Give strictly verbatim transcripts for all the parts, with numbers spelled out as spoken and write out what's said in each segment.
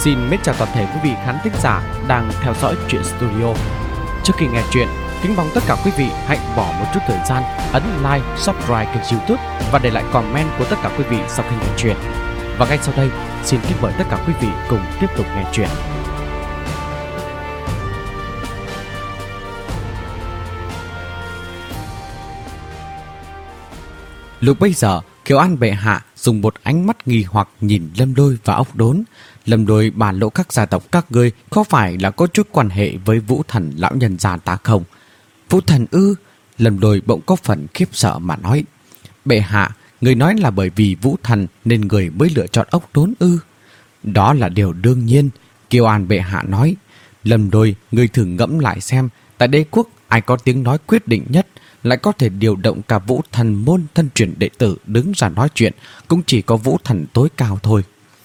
Xin mến chào toàn thể quý vị khán thính giả đang theo dõi Truyện Studio. Trước khi nghe chuyện, kính mong tất cả quý vị hãy bỏ một chút thời gian ấn like, subscribe kênh YouTube và để lại comment của tất cả quý vị sau khi nghe chuyện. Và ngay sau đây, xin kính mời tất cả quý vị cùng tiếp tục nghe chuyện. Lúc bấy giờ, Kiều An bệ hạ dùng một ánh mắt nghi hoặc nhìn Lâm Đôi và Ốc Đốn. Lâm Đôi bản lộ các gia tộc các ngươi có phải là có chút quan hệ với Vũ Thần lão nhân gia ta không? Vũ Thần ư? Lâm Đôi bỗng có phần khiếp sợ mà nói. Bệ hạ, người nói là bởi vì Vũ Thần nên người mới lựa chọn Ốc Đốn ư? Đó là điều đương nhiên, Kiều An bệ hạ nói. Lâm Đôi, người thử ngẫm lại xem, tại đế quốc ai có tiếng nói quyết định nhất, lại có thể điều động cả Vũ Thần môn thân truyền đệ tử đứng ra nói chuyện, cũng chỉ có Vũ Thần tối cao thôi.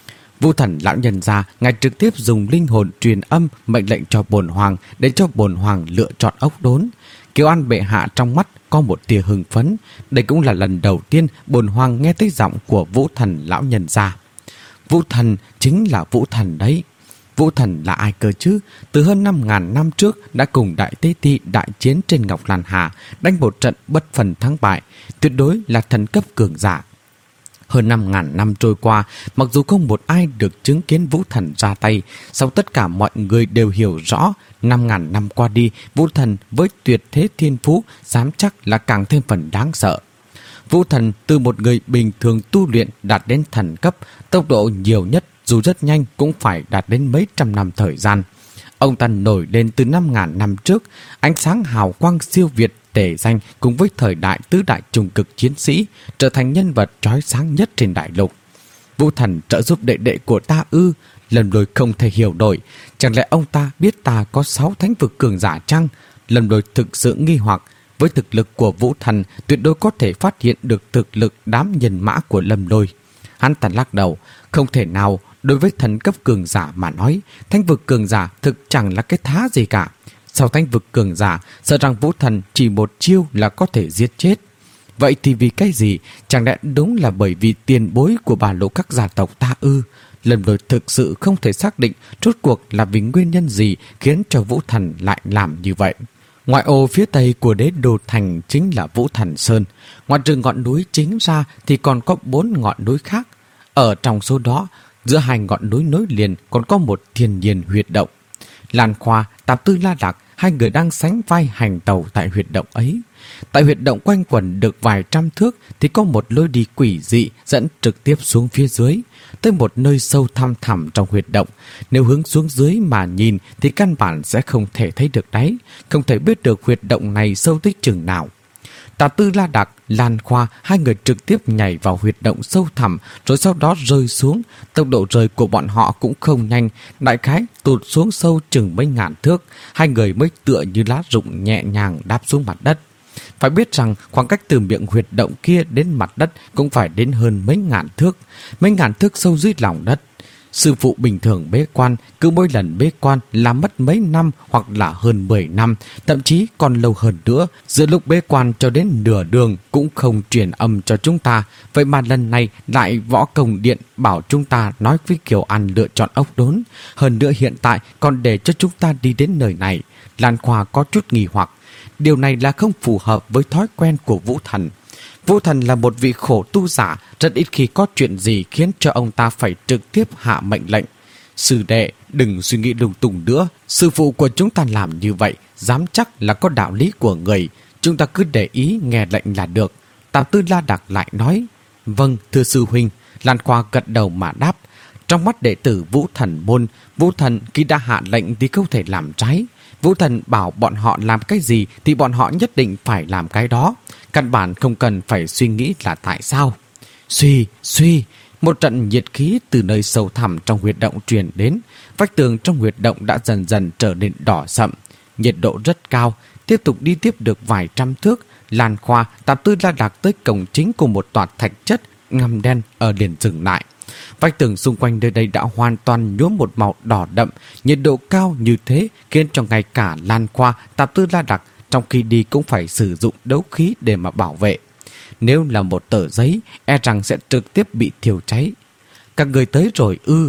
Vũ Thần lão nhân gia, ngài trực tiếp dùng linh hồn truyền âm mệnh lệnh cho bổn hoàng để cho bổn hoàng lựa chọn Ốc Đốn. Kiều An bệ hạ trong mắt có một tia hưng phấn. Đây cũng là lần đầu tiên bổn hoàng nghe thấy giọng của Vũ Thần lão nhân gia. Vũ Thần chính là Vũ Thần đấy. Vũ Thần là ai cơ chứ? Từ hơn năm ngàn năm trước đã cùng Đại Tế Ti đại chiến trên Ngọc Lan Hà, đánh một trận bất phần thắng bại, tuyệt đối là thần cấp cường giả. Hơn năm ngàn năm trôi qua, mặc dù không một ai được chứng kiến Vũ Thần ra tay, song tất cả mọi người đều hiểu rõ, năm ngàn năm qua đi, Vũ Thần với tuyệt thế thiên phú dám chắc là càng thêm phần đáng sợ. Vũ Thần từ một người bình thường tu luyện đạt đến thần cấp, tốc độ nhiều nhất dù rất nhanh cũng phải đạt đến mấy trăm năm thời gian. Ông ta nổi lên từ năm ngàn năm trước, ánh sáng hào quang siêu việt tề danh cùng với thời đại tứ đại trùng cực chiến sĩ, trở thành nhân vật chói sáng nhất trên đại lục. Vũ Thần trợ giúp đệ đệ của ta ư? Lâm Đôi không thể hiểu nổi, chẳng lẽ ông ta biết ta có sáu thánh vực cường giả chăng? Lâm Đôi thực sự nghi hoặc, với thực lực của Vũ Thần tuyệt đối có thể phát hiện được thực lực đám nhân mã của Lâm Đôi. Hắn ta lắc đầu, không thể nào. Đối với thần cấp cường giả mà nói, thánh vực cường giả thực chẳng là cái thá gì cả. Sau thánh vực cường giả, sợ rằng Vũ Thần chỉ một chiêu là có thể giết chết. Vậy thì vì cái gì? Chẳng lẽ đúng là bởi vì tiền bối của bà lỗ các gia tộc ta ư? Lâm Đôi thực sự không thể xác định rốt cuộc là vì nguyên nhân gì khiến cho Vũ Thần lại làm như vậy. Ngoại ô phía tây của đế đô thành chính là Vũ Thần Sơn. Ngoài trừ ngọn núi chính ra thì còn có bốn ngọn núi khác. Ở trong số đó, giữa hai ngọn núi nối liền còn có một thiên nhiên huyệt động. Lan Khoa, Tạp Tư La Đạc, hai người đang sánh vai hành tàu tại huyệt động ấy. Tại huyệt động quanh quẩn được vài trăm thước thì có một lối đi quỷ dị dẫn trực tiếp xuống phía dưới, tới một nơi sâu thăm thẳm trong huyệt động. Nếu hướng xuống dưới mà nhìn thì căn bản sẽ không thể thấy được đáy, không thể biết được huyệt động này sâu tới chừng nào. Tạp Tư La Đạc, Lan Khoa, hai người trực tiếp nhảy vào huyệt động sâu thẳm rồi sau đó rơi xuống. Tốc độ rơi của bọn họ cũng không nhanh, đại khái tụt xuống sâu chừng mấy ngàn thước. Hai người mới tựa như lá rụng nhẹ nhàng đáp xuống mặt đất. Phải biết rằng khoảng cách từ miệng huyệt động kia đến mặt đất cũng phải đến hơn mấy ngàn thước, mấy ngàn thước sâu dưới lòng đất. Sư phụ bình thường bế quan, cứ mỗi lần bế quan là mất mấy năm hoặc là hơn mười năm, thậm chí còn lâu hơn nữa. Giữa lúc bế quan cho đến nửa đường cũng không truyền âm cho chúng ta. Vậy mà lần này lại võ công điện bảo chúng ta nói với Kiều An lựa chọn Ốc Đốn. Hơn nữa hiện tại còn để cho chúng ta đi đến nơi này. Lan Khoa có chút nghi hoặc. Điều này là không phù hợp với thói quen của Vũ Thần. Vũ Thần là một vị khổ tu giả, rất ít khi có chuyện gì khiến cho ông ta phải trực tiếp hạ mệnh lệnh. Sư đệ, đừng suy nghĩ lung tung nữa. Sư phụ của chúng ta làm như vậy, dám chắc là có đạo lý của người. Chúng ta cứ để ý nghe lệnh là được. Tạp Tư La Đạc lại nói. Vâng, thưa sư huynh. Lan Khoa gật đầu mà đáp. Trong mắt đệ tử Vũ Thần môn, Vũ Thần khi đã hạ lệnh thì không thể làm trái. Vũ Thần bảo bọn họ làm cái gì thì bọn họ nhất định phải làm cái đó. Căn bản không cần phải suy nghĩ là tại sao. Suy, suy, một trận nhiệt khí từ nơi sâu thẳm trong huyệt động truyền đến. Vách tường trong huyệt động đã dần dần trở nên đỏ sậm. Nhiệt độ rất cao. Tiếp tục đi tiếp được vài trăm thước, Lan Khoa, Tạp Tư La Đạc tới cổng chính của một tòa thạch chất ngăm đen ở liền dừng lại. Vách tường xung quanh nơi đây đã hoàn toàn nhuốm một màu đỏ đậm. Nhiệt độ cao như thế khiến cho ngay cả Lan Khoa, Tạp Tư La Đạc trong khi đi cũng phải sử dụng đấu khí để mà bảo vệ. Nếu là một tờ giấy, e rằng sẽ trực tiếp bị thiêu cháy. Các người tới rồi ư?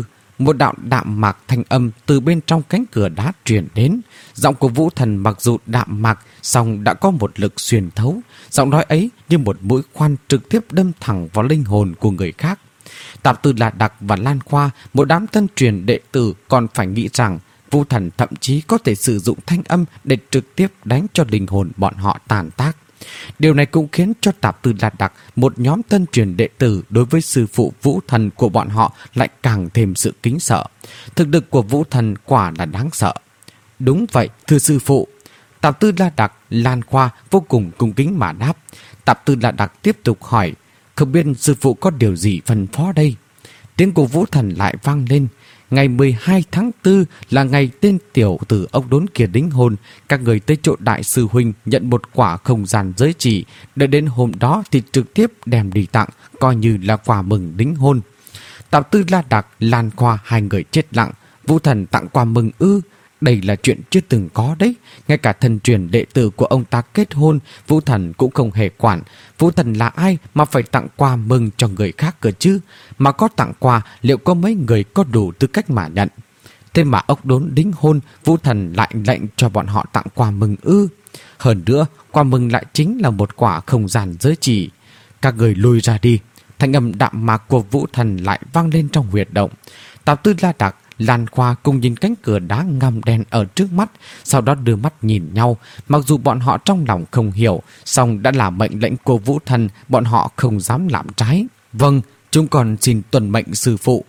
một đạo đạm mạc thanh âm từ bên trong cánh cửa đá truyền đến. Giọng của Vũ Thần mặc dù đạm mạc, song đã có một lực xuyên thấu. Giọng nói ấy như một mũi khoan trực tiếp đâm thẳng vào linh hồn của người khác. Tạp Tư La Đặc và Lan Khoa, một đám tân truyền đệ tử còn phải nghĩ rằng Vũ Thần thậm chí có thể sử dụng thanh âm để trực tiếp đánh cho linh hồn bọn họ tàn tác. Điều này cũng khiến cho Tạp Tư La Đặc, một nhóm tân truyền đệ tử đối với sư phụ Vũ Thần của bọn họ lại càng thêm sự kính sợ. Thực lực của Vũ Thần quả là đáng sợ. Đúng vậy, thưa sư phụ. Tạp Tư La Đặc, Lan Khoa vô cùng cung kính mà đáp. Tạp Tư La Đặc tiếp tục hỏi, không biết sư phụ có điều gì phân phó đây? Tiếng của Vũ Thần lại vang lên. Ngày mười hai tháng tư là ngày tên tiểu tử ốc đốn kia đính hôn. Các người tới chỗ đại sư huynh nhận một quả không gian giới chỉ. Đợi đến hôm đó thì trực tiếp đem đi tặng, coi như là quà mừng đính hôn. Tạp Tư La Đặc, Lan Khoa hai người chết lặng. Vũ Thần tặng quà mừng ư? Đây là chuyện chưa từng có đấy. Ngay cả thần truyền đệ tử của ông ta kết hôn, Vũ Thần cũng không hề quản. Vũ Thần là ai mà phải tặng quà mừng cho người khác cơ chứ? Mà có tặng quà, liệu có mấy người có đủ tư cách mà nhận? Thế mà ốc đốn đính hôn, Vũ Thần lại lệnh cho bọn họ tặng quà mừng ư? Hơn nữa, quà mừng lại chính là một quả không gian giới chỉ. Các người lui ra đi. Thanh âm đạm mạc của Vũ Thần lại vang lên trong huyệt động. Tạp Tư La Đặc, Lan Khoa cùng nhìn cánh cửa đá ngăm đen ở trước mắt, sau đó đưa mắt nhìn nhau. Mặc dù bọn họ trong lòng không hiểu, song đã là mệnh lệnh của Vũ Thần, bọn họ không dám làm trái. Vâng, chúng còn xin tuân mệnh sư phụ.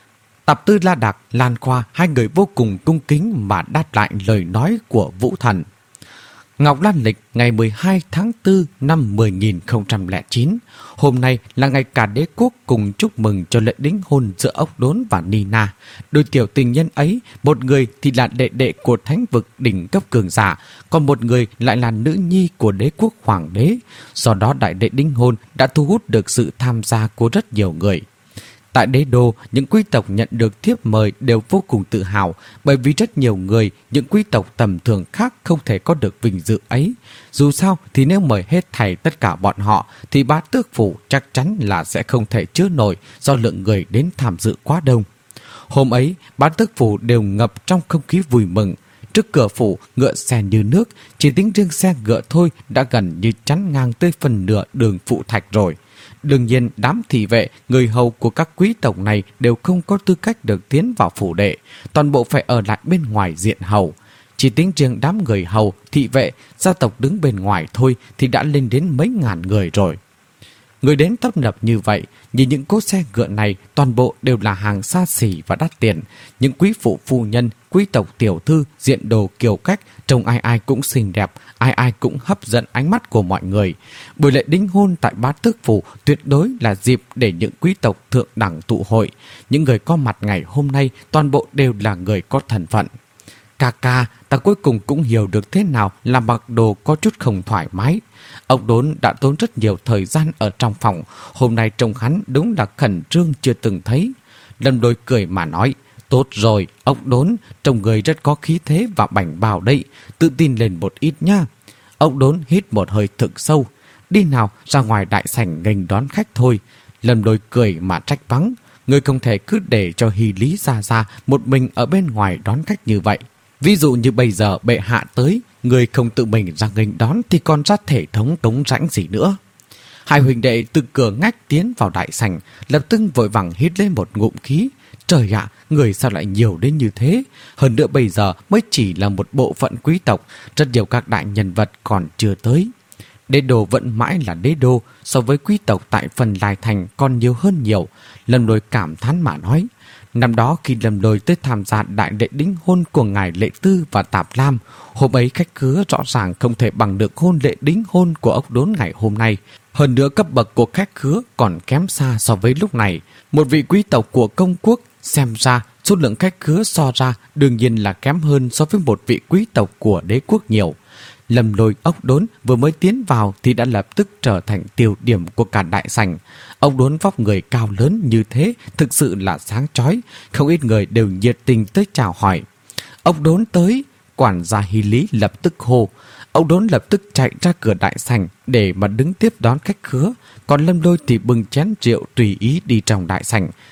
Tạp Tư La Đặc, Lan Khoa hai người vô cùng cung kính mà đáp lại lời nói của Vũ Thần. Ngọc Lan lịch ngày mười hai tháng tư năm mười nghìn không trăm lẻ chín. Hôm nay là ngày cả đế quốc cùng chúc mừng cho lễ đính hôn giữa ốc đốn và Nina. Đôi tiểu tình nhân ấy, một người thì là đệ đệ của thánh vực đỉnh cấp cường giả, còn một người lại là nữ nhi của đế quốc hoàng đế. Do đó đại lễ đính hôn đã thu hút được sự tham gia của rất nhiều người. Tại đế đô, những quý tộc nhận được thiếp mời đều vô cùng tự hào, bởi vì rất nhiều người, những quý tộc tầm thường khác không thể có được vinh dự ấy. Dù sao thì nếu mời hết thảy tất cả bọn họ thì Bá Tước Phủ chắc chắn là sẽ không thể chứa nổi do lượng người đến tham dự quá đông. Hôm ấy, Bá Tước Phủ đều ngập trong không khí vui mừng. Trước cửa phủ, ngựa xe như nước, chỉ tính riêng xe ngựa thôi đã gần như chắn ngang tới phần nửa đường phụ thạch rồi. Đương nhiên, đám thị vệ, người hầu của các quý tộc này đều không có tư cách được tiến vào phủ đệ, toàn bộ phải ở lại bên ngoài diện hầu. Chỉ tính riêng đám người hầu, thị vệ, gia tộc đứng bên ngoài thôi thì đã lên đến mấy ngàn người rồi. Người đến tấp nập như vậy, nhìn những cỗ xe ngựa này toàn bộ đều là hàng xa xỉ và đắt tiền. Những quý phụ phu nhân, quý tộc tiểu thư, diện đồ kiều cách, trông ai ai cũng xinh đẹp, ai ai cũng hấp dẫn ánh mắt của mọi người. Buổi lễ đính hôn tại Bá Tước Phủ tuyệt đối là dịp để những quý tộc thượng đẳng tụ hội. Những người có mặt ngày hôm nay toàn bộ đều là người có thân phận. Ca ca, ta cuối cùng cũng hiểu được thế nào là mặc đồ có chút không thoải mái. Ông Đốn đã tốn rất nhiều thời gian ở trong phòng. Hôm nay trông hắn đúng là khẩn trương chưa từng thấy. Lâm Đôi cười mà nói, tốt rồi, ông Đốn, trông người rất có khí thế và bảnh bào đây. Tự tin lên một ít nha. Ông Đốn hít một hơi thực sâu. Đi nào, ra ngoài đại sảnh nghênh đón khách thôi. Lâm Đôi cười mà trách mắng. Người không thể cứ để cho Hy Lý ra ra một mình ở bên ngoài đón khách như vậy. Ví dụ như bây giờ bệ hạ tới, người không tự mình ra nghênh đón thì còn ra thể thống tống rãnh gì nữa. Hai huynh đệ từ cửa ngách tiến vào đại sảnh, lập tức vội vàng hít lên một ngụm khí. Trời ạ, người sao lại nhiều đến như thế? Hơn nữa bây giờ mới chỉ là một bộ phận quý tộc, rất nhiều các đại nhân vật còn chưa tới. Đế đô vẫn mãi là đế đô, so với quý tộc tại phần Lai Thành còn nhiều hơn nhiều. Lâm Đôi cảm thán mà nói. Năm đó khi Lâm Đôi tới tham gia đại lễ đính hôn của ngài Lệ Tư và Tạp Lam, hôm ấy khách khứa rõ ràng không thể bằng được hôn lễ đính hôn của ốc đốn ngày hôm nay. Hơn nữa cấp bậc của khách khứa còn kém xa so với lúc này. Một vị quý tộc của công quốc, xem ra số lượng khách khứa so ra đương nhiên là kém hơn so với một vị quý tộc của đế quốc nhiều. Lâm Lôi ốc đốn vừa mới tiến vào thì đã lập tức trở thành tiêu điểm của cả đại sảnh. Ốc đốn vóc người cao lớn như thế thực sự là sáng chói, không ít người đều nhiệt tình tới chào hỏi. Ốc đốn tới, quản gia Hy Lý lập tức hô. Ốc đốn lập tức chạy ra cửa đại sảnh để mà đứng tiếp đón khách khứa, còn Lâm Lôi thì bưng chén rượu tùy ý đi trong đại sảnh.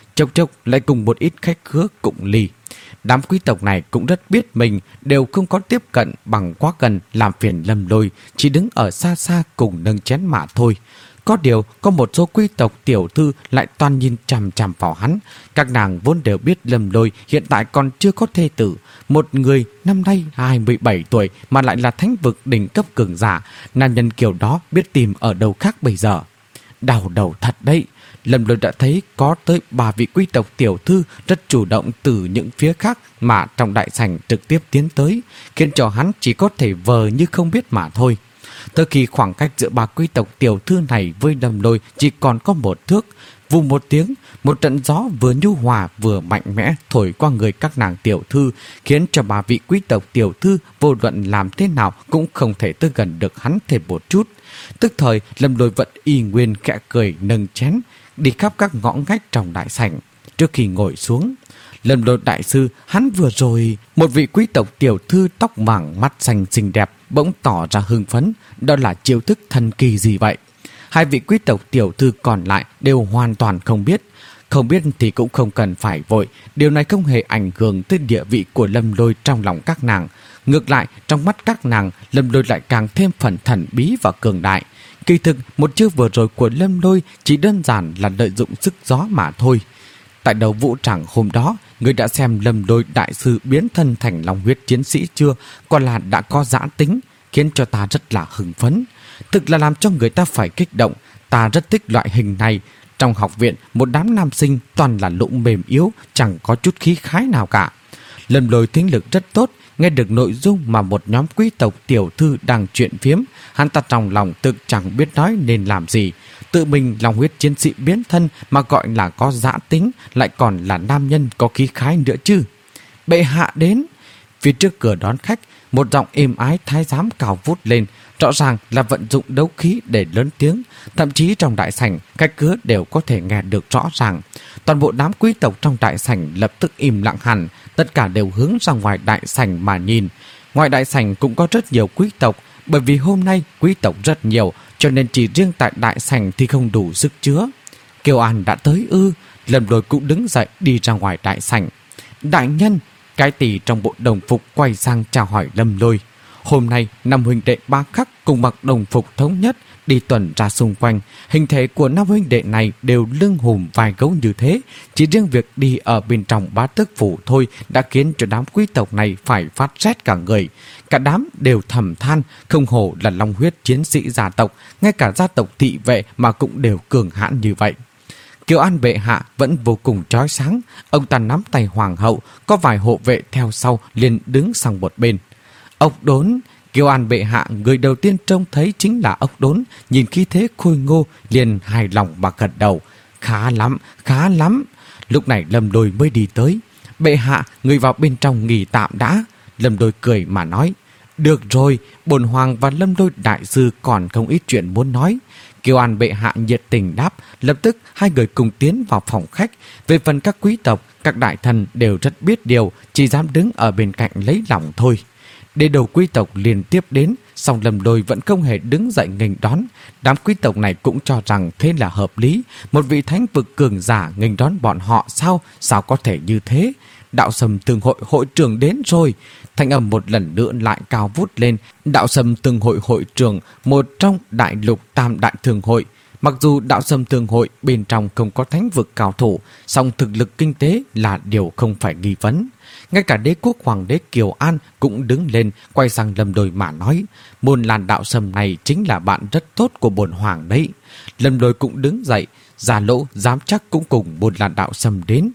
chốc chốc lại cùng một ít khách khứa cụng ly. Đám quý tộc này cũng rất biết mình đều không có tiếp cận bằng quá gần làm phiền Lâm Lôi, chỉ đứng ở xa xa cùng nâng chén mà thôi. Có điều, có một số quý tộc tiểu thư lại toàn nhìn chằm chằm vào hắn. Các nàng vốn đều biết Lâm Lôi hiện tại còn chưa có thê tử. Một người năm nay hai mươi bảy tuổi mà lại là thánh vực đỉnh cấp cường giả. Nam nhân kiểu đó biết tìm ở đâu khác bây giờ. Đau đầu thật đấy. Lâm Lôi đã thấy có tới ba vị quý tộc tiểu thư rất chủ động từ những phía khác mà trong đại sảnh trực tiếp tiến tới, khiến cho hắn chỉ có thể vờ như không biết mà thôi. Tới khi khoảng cách giữa ba quý tộc tiểu thư này với Lâm Lôi chỉ còn có một thước, vù một tiếng, một trận gió vừa nhu hòa vừa mạnh mẽ thổi qua người các nàng tiểu thư, khiến cho ba vị quý tộc tiểu thư vô luận làm thế nào cũng không thể tới gần được hắn thêm một chút. Tức thời, Lâm Lôi vẫn y nguyên khẽ cười nâng chén, đi khắp các ngõ ngách trong đại sảnh. Trước khi ngồi xuống, Lâm Lôi đại sư, hắn vừa rồi, một vị quý tộc tiểu thư tóc vàng mắt xanh xinh đẹp bỗng tỏ ra hưng phấn, đó là chiêu thức thần kỳ gì vậy? Hai vị quý tộc tiểu thư còn lại đều hoàn toàn không biết. Không biết thì cũng không cần phải vội, điều này không hề ảnh hưởng tới địa vị của Lâm Lôi trong lòng các nàng. Ngược lại, trong mắt các nàng, Lâm Lôi lại càng thêm phần thần bí và cường đại. Kỳ thực, một chiêu vừa rồi của Lâm Lôi chỉ đơn giản là lợi dụng sức gió mà thôi. Tại đầu vũ tràng hôm đó, người đã xem Lâm Lôi đại sư biến thân thành long huyết chiến sĩ chưa? Còn là đã có giã tính, khiến cho ta rất là hưng phấn. Thực là làm cho người ta phải kích động. Ta rất thích loại hình này. Trong học viện, một đám nam sinh toàn là lụng mềm yếu, chẳng có chút khí khái nào cả. Lâm Lôi thính lực rất tốt, nghe được nội dung mà một nhóm quý tộc tiểu thư đang chuyện phiếm, hắn ta trong lòng tự chẳng biết nói nên làm gì. Tự mình lòng huyết chiến sĩ biến thân mà gọi là có dã tính, lại còn là nam nhân có khí khái nữa chứ. Bệ hạ đến. Phía trước cửa đón khách, một giọng êm ái thái giám cao vút lên, rõ ràng là vận dụng đấu khí để lớn tiếng. Thậm chí trong đại sảnh, khách khứa đều có thể nghe được rõ ràng. Toàn bộ đám quý tộc trong đại sảnh lập tức im lặng hẳn, tất cả đều hướng ra ngoài đại sảnh mà nhìn. Ngoài đại sảnh cũng có rất nhiều quý tộc, bởi vì hôm nay quý tộc rất nhiều, cho nên chỉ riêng tại đại sảnh thì không đủ sức chứa. Kiều An đã tới ư? Lâm Lôi cũng đứng dậy đi ra ngoài đại sảnh. Đại nhân, cái tỷ trong bộ đồng phục quay sang chào hỏi Lâm Lôi. Hôm nay, năm huynh đệ ba khắc cùng mặc đồng phục thống nhất đi tuần ra xung quanh. Hình thể của năm huynh đệ này đều lưng hùm vai gấu như thế. Chỉ riêng việc đi ở bên trong bá tước phủ thôi đã khiến cho đám quý tộc này phải phát rét cả người. Cả đám đều thầm than, không hổ là long huyết chiến sĩ gia tộc, ngay cả gia tộc thị vệ mà cũng đều cường hãn như vậy. Kiều An bệ hạ vẫn vô cùng chói sáng. Ông ta nắm tay hoàng hậu, có vài hộ vệ theo sau liền đứng sang một bên. Ốc Đốn. Kiều An bệ hạ người đầu tiên trông thấy chính là Ốc Đốn, nhìn khí thế khôi ngô liền hài lòng mà gật đầu. Khá lắm, khá lắm. Lúc này Lâm Lôi mới đi tới. Bệ hạ, người vào bên trong nghỉ tạm đã. Lâm Lôi cười mà nói. Được rồi, bổn hoàng và Lâm Lôi đại sư còn không ít chuyện muốn nói. Kiều An bệ hạ nhiệt tình đáp, lập tức hai người cùng tiến vào phòng khách. Về phần các quý tộc, các đại thần đều rất biết điều, chỉ dám đứng ở bên cạnh lấy lòng thôi. Để đầu quý tộc liên tiếp đến, song Lâm Lôi vẫn không hề đứng dậy nghênh đón. Đám quý tộc này cũng cho rằng thế là hợp lý. Một vị thánh vực cường giả nghênh đón bọn họ sao? Sao có thể như thế? Đạo Sâm Tương Hội hội trưởng đến rồi. Thanh âm một lần nữa lại cao vút lên. Đạo Sâm Tương Hội hội trưởng, một trong đại lục tam đại thường hội. Mặc dù Đạo Sâm Tương Hội bên trong không có thánh vực cao thủ, song thực lực kinh tế là điều không phải nghi vấn. Ngay cả đế quốc hoàng đế Kiều An cũng đứng lên, quay sang Lâm Lôi mà nói. Môn Lan Đạo Sâm này chính là bạn rất tốt của bổn hoàng đấy. Lâm Lôi cũng đứng dậy, Già Lỗ dám chắc cũng cùng Môn Lan Đạo Sâm đến.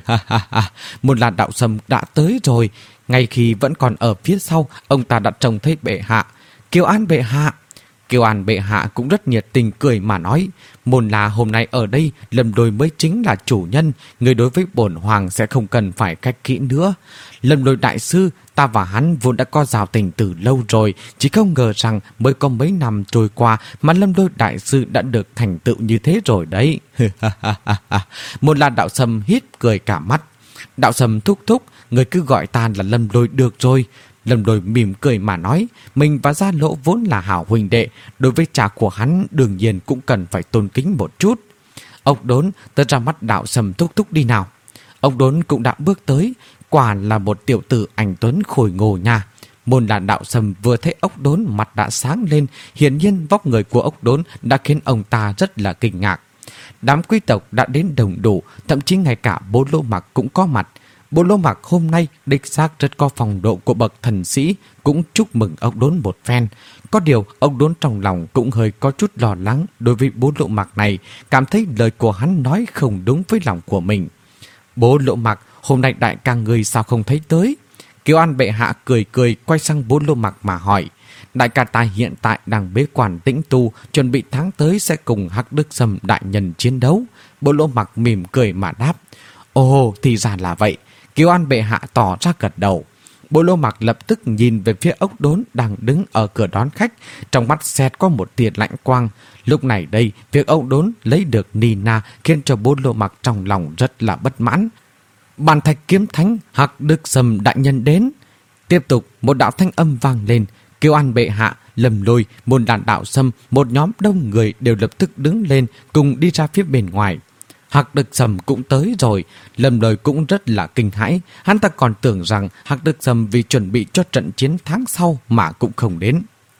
Môn Lan Đạo Sâm đã tới rồi. Ngay khi vẫn còn ở phía sau, ông ta đã trông thấy bệ hạ. Kiều An bệ hạ. Kiều An bệ hạ cũng rất nhiệt tình cười mà nói. Môn là hôm nay ở đây, Lâm Lôi mới chính là chủ nhân. Người đối với bổn hoàng sẽ không cần phải cách kỹ nữa. Lâm Lôi đại sư, ta và hắn vốn đã có giao tình từ lâu rồi. Chỉ không ngờ rằng mới có mấy năm trôi qua mà Lâm Lôi đại sư đã được thành tựu như thế rồi đấy. Môn là Đạo Sâm hít cười cả mắt. Đạo Sâm thúc thúc, người cứ gọi ta là Lâm Lôi được rồi. Lâm Lôi mỉm cười mà nói, mình và Gia Lỗ vốn là hảo huynh đệ, đối với cha của hắn đương nhiên cũng cần phải tôn kính một chút. Ốc Đốn, tớ ra mắt Đạo Sâm thúc thúc đi nào. Ốc Đốn cũng đã bước tới, quả là một tiểu tử anh tuấn khôi ngô nha. Môn là Đạo Sâm vừa thấy Ốc Đốn mặt đã sáng lên, hiển nhiên vóc người của Ốc Đốn đã khiến ông ta rất là kinh ngạc. Đám quý tộc đã đến đông đủ, thậm chí ngay cả Bố Lô Mặc cũng có mặt. Bố Lô Mặc hôm nay đích xác rất có phong độ của bậc thần sĩ, cũng chúc mừng Ốc Đốn một phen. Có điều Ốc Đốn trong lòng cũng hơi có chút lo lắng đối với Bố Lô Mặc này, cảm thấy lời của hắn nói không đúng với lòng của mình. Bố Lô Mặc, hôm nay đại ca người sao không thấy tới? Kiều An bệ hạ cười cười quay sang Bố Lô Mặc mà hỏi. Đại ca ta hiện tại đang bế quan tĩnh tu, chuẩn bị tháng tới sẽ cùng Hắc Đức Sâm đại nhân chiến đấu. Bố Lô Mặc mỉm cười mà đáp. Ồ, thì ra là vậy. Kiều An bệ hạ tỏ ra gật đầu. Bố Lô Mặc lập tức nhìn về phía Ốc Đốn đang đứng ở cửa đón khách, trong mắt xẹt có một tia lạnh quang. Lúc này đây, việc Ốc Đốn lấy được Nina khiến cho Bố Lô Mặc trong lòng rất là bất mãn. Bàn thạch kiếm thánh Hắc Đức Sâm đại nhân đến. Tiếp tục một đạo thanh âm vang lên. Kiều An bệ hạ, Lâm Lôi, môn đàn Đạo Sâm, một nhóm đông người đều lập tức đứng lên cùng đi ra phía bên ngoài. Hắc Đức Sâm cũng tới rồi. Lâm Lôi cũng rất là kinh hãi. Hắn ta còn tưởng rằng Hắc Đức Sâm vì chuẩn bị cho trận chiến tháng sau mà cũng không đến.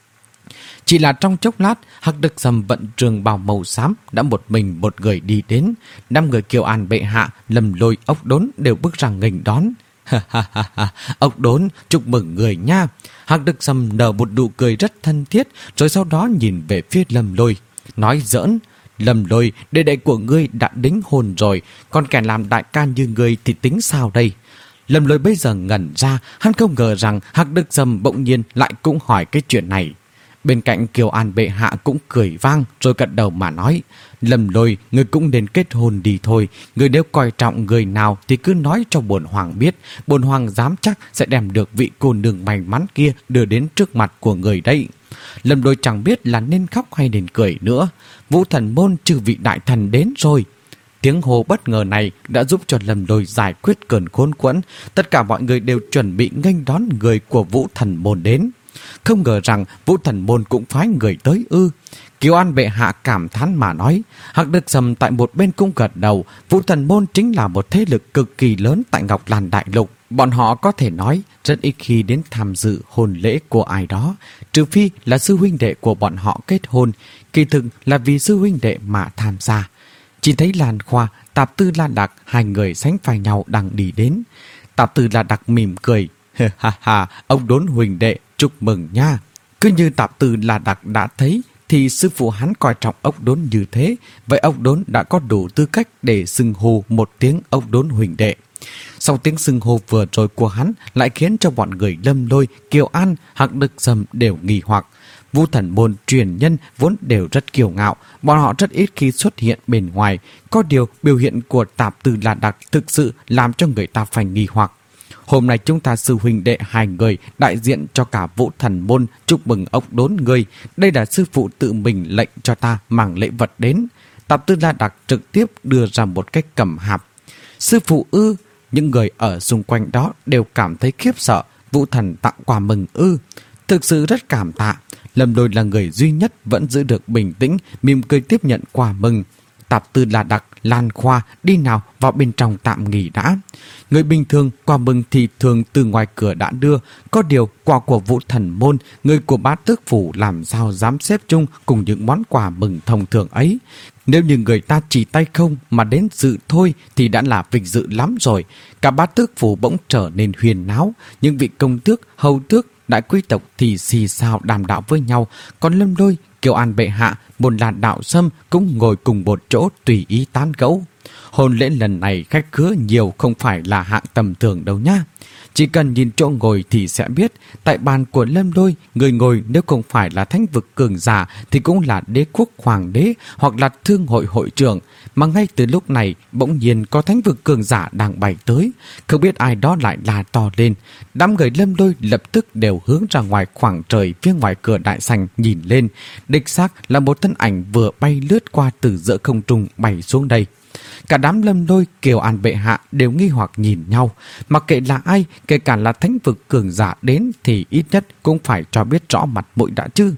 Chỉ là trong chốc lát, Hắc Đức Sâm vận trường bào màu xám đã một mình một người đi đến. Năm người Kiều An bệ hạ, Lâm Lôi, Ốc Đốn đều bước ra nghênh đón. Ha ha ha ha, Ốc Đốn, chúc mừng người nha. Hắc Đức Sâm nở một nụ cười rất thân thiết, rồi sau đó nhìn về phía Lâm Lôi, nói giỡn. Lâm Lôi, đệ đệ của ngươi đã đính hôn rồi, còn kẻ làm đại ca như ngươi thì tính sao đây? Lâm Lôi bây giờ ngẩn ra, hắn không ngờ rằng Hắc Đức Sâm bỗng nhiên lại cũng hỏi cái chuyện này. Bên cạnh Kiều An bệ hạ cũng cười vang rồi gật đầu mà nói. Lâm Lôi, ngươi cũng nên kết hôn đi thôi. Ngươi nếu coi trọng người nào thì cứ nói cho bổn hoàng biết. Bổn hoàng dám chắc sẽ đem được vị cô nương may mắn kia đưa đến trước mặt của người đây. Lâm Lôi chẳng biết là nên khóc hay nên cười nữa. Vũ Thần Môn trừ vị đại thần đến rồi. Tiếng hô bất ngờ này đã giúp cho Lâm Lôi giải quyết cơn khốn quẫn. Tất cả mọi người đều chuẩn bị nghênh đón người của Vũ Thần Môn đến. Không ngờ rằng Vũ Thần Môn cũng phái người tới ư. Kiều An bệ hạ cảm thán mà nói. Hắc Đức Sâm tại một bên cũng gật đầu. Vũ Thần Môn chính là một thế lực cực kỳ lớn tại Ngọc Lan Đại Lục. Bọn họ có thể nói rất ít khi đến tham dự hôn lễ của ai đó, trừ phi là sư huynh đệ của bọn họ kết hôn, kỳ thực là vì sư huynh đệ mà tham gia. Chỉ thấy Lan Khoa, Tạp Tư La Đặc, hai người sánh vai nhau đang đi đến. Tạp Tư La Đặc mỉm cười. Ha ha, ông Đốn huynh đệ, chúc mừng nha. Cứ như Tạp Tư La Đặc đã thấy, thì sư phụ hắn coi trọng Ốc Đốn như thế, vậy Ốc Đốn đã có đủ tư cách để xưng hô một tiếng Ốc Đốn huynh đệ. Sau tiếng xưng hô vừa rồi của hắn lại khiến cho bọn người Lâm Lôi, Kiều An, Hắc Đức Sâm đều nghi hoặc. Vũ Thần Môn truyền nhân vốn đều rất kiêu ngạo, bọn họ rất ít khi xuất hiện bên ngoài. Có điều biểu hiện của Tạp Tư La Đặc thực sự làm cho người ta phải nghi hoặc. Hôm nay chúng ta sư huynh đệ hai người đại diện cho cả Vũ Thần Môn chúc mừng Ốc Đốn người. Đây là sư phụ tự mình lệnh cho ta mang lễ vật đến. Tạp Tư La Đặc trực tiếp đưa ra một cách cầm hạp. Sư phụ ư? Những người ở xung quanh đó đều cảm thấy khiếp sợ. Vũ Thần tặng quà mừng ư? Thực sự rất cảm tạ. Lâm Lôi là người duy nhất vẫn giữ được bình tĩnh, mỉm cười tiếp nhận quà mừng. Tạp Tư La Đặc, Lan Khoa, đi nào vào bên trong tạm nghỉ đã. Người bình thường quà mừng thì thường từ ngoài cửa đã đưa. Có điều quà của Vũ Thần Môn, người của Bá Tước Phủ làm sao dám xếp chung cùng những món quà mừng thông thường ấy. Nếu như người ta chỉ tay không mà đến dự thôi thì đã là vinh dự lắm rồi. Cả Bá Tước Phủ bỗng trở nên huyền náo. Những vị công tước, hầu tước, đại quý tộc thì xì xào đàm đạo với nhau. Còn Lâm Lôi, Kiều An bệ hạ, một là Đạo Sâm cũng ngồi cùng một chỗ tùy ý tán gẫu. Hôn lễ lần này khách khứa nhiều không phải là hạng tầm thường đâu nha. Chỉ cần nhìn chỗ ngồi thì sẽ biết, tại bàn của Lâm Lôi, người ngồi nếu không phải là thánh vực cường giả thì cũng là đế quốc hoàng đế hoặc là thương hội hội trưởng. Mà ngay từ lúc này, bỗng nhiên có thánh vực cường giả đang bay tới. Không biết ai đó lại la to lên. Đám người Lâm Lôi lập tức đều hướng ra ngoài khoảng trời phía ngoài cửa đại sảnh nhìn lên. Đích xác là một thân ảnh vừa bay lướt qua từ giữa không trung bay xuống đây. Cả đám Lâm Lôi, Kiều An bệ hạ đều nghi hoặc nhìn nhau. Mặc kệ là ai, kể cả là thánh vực cường giả đến thì ít nhất cũng phải cho biết rõ mặt mũi đã chứ.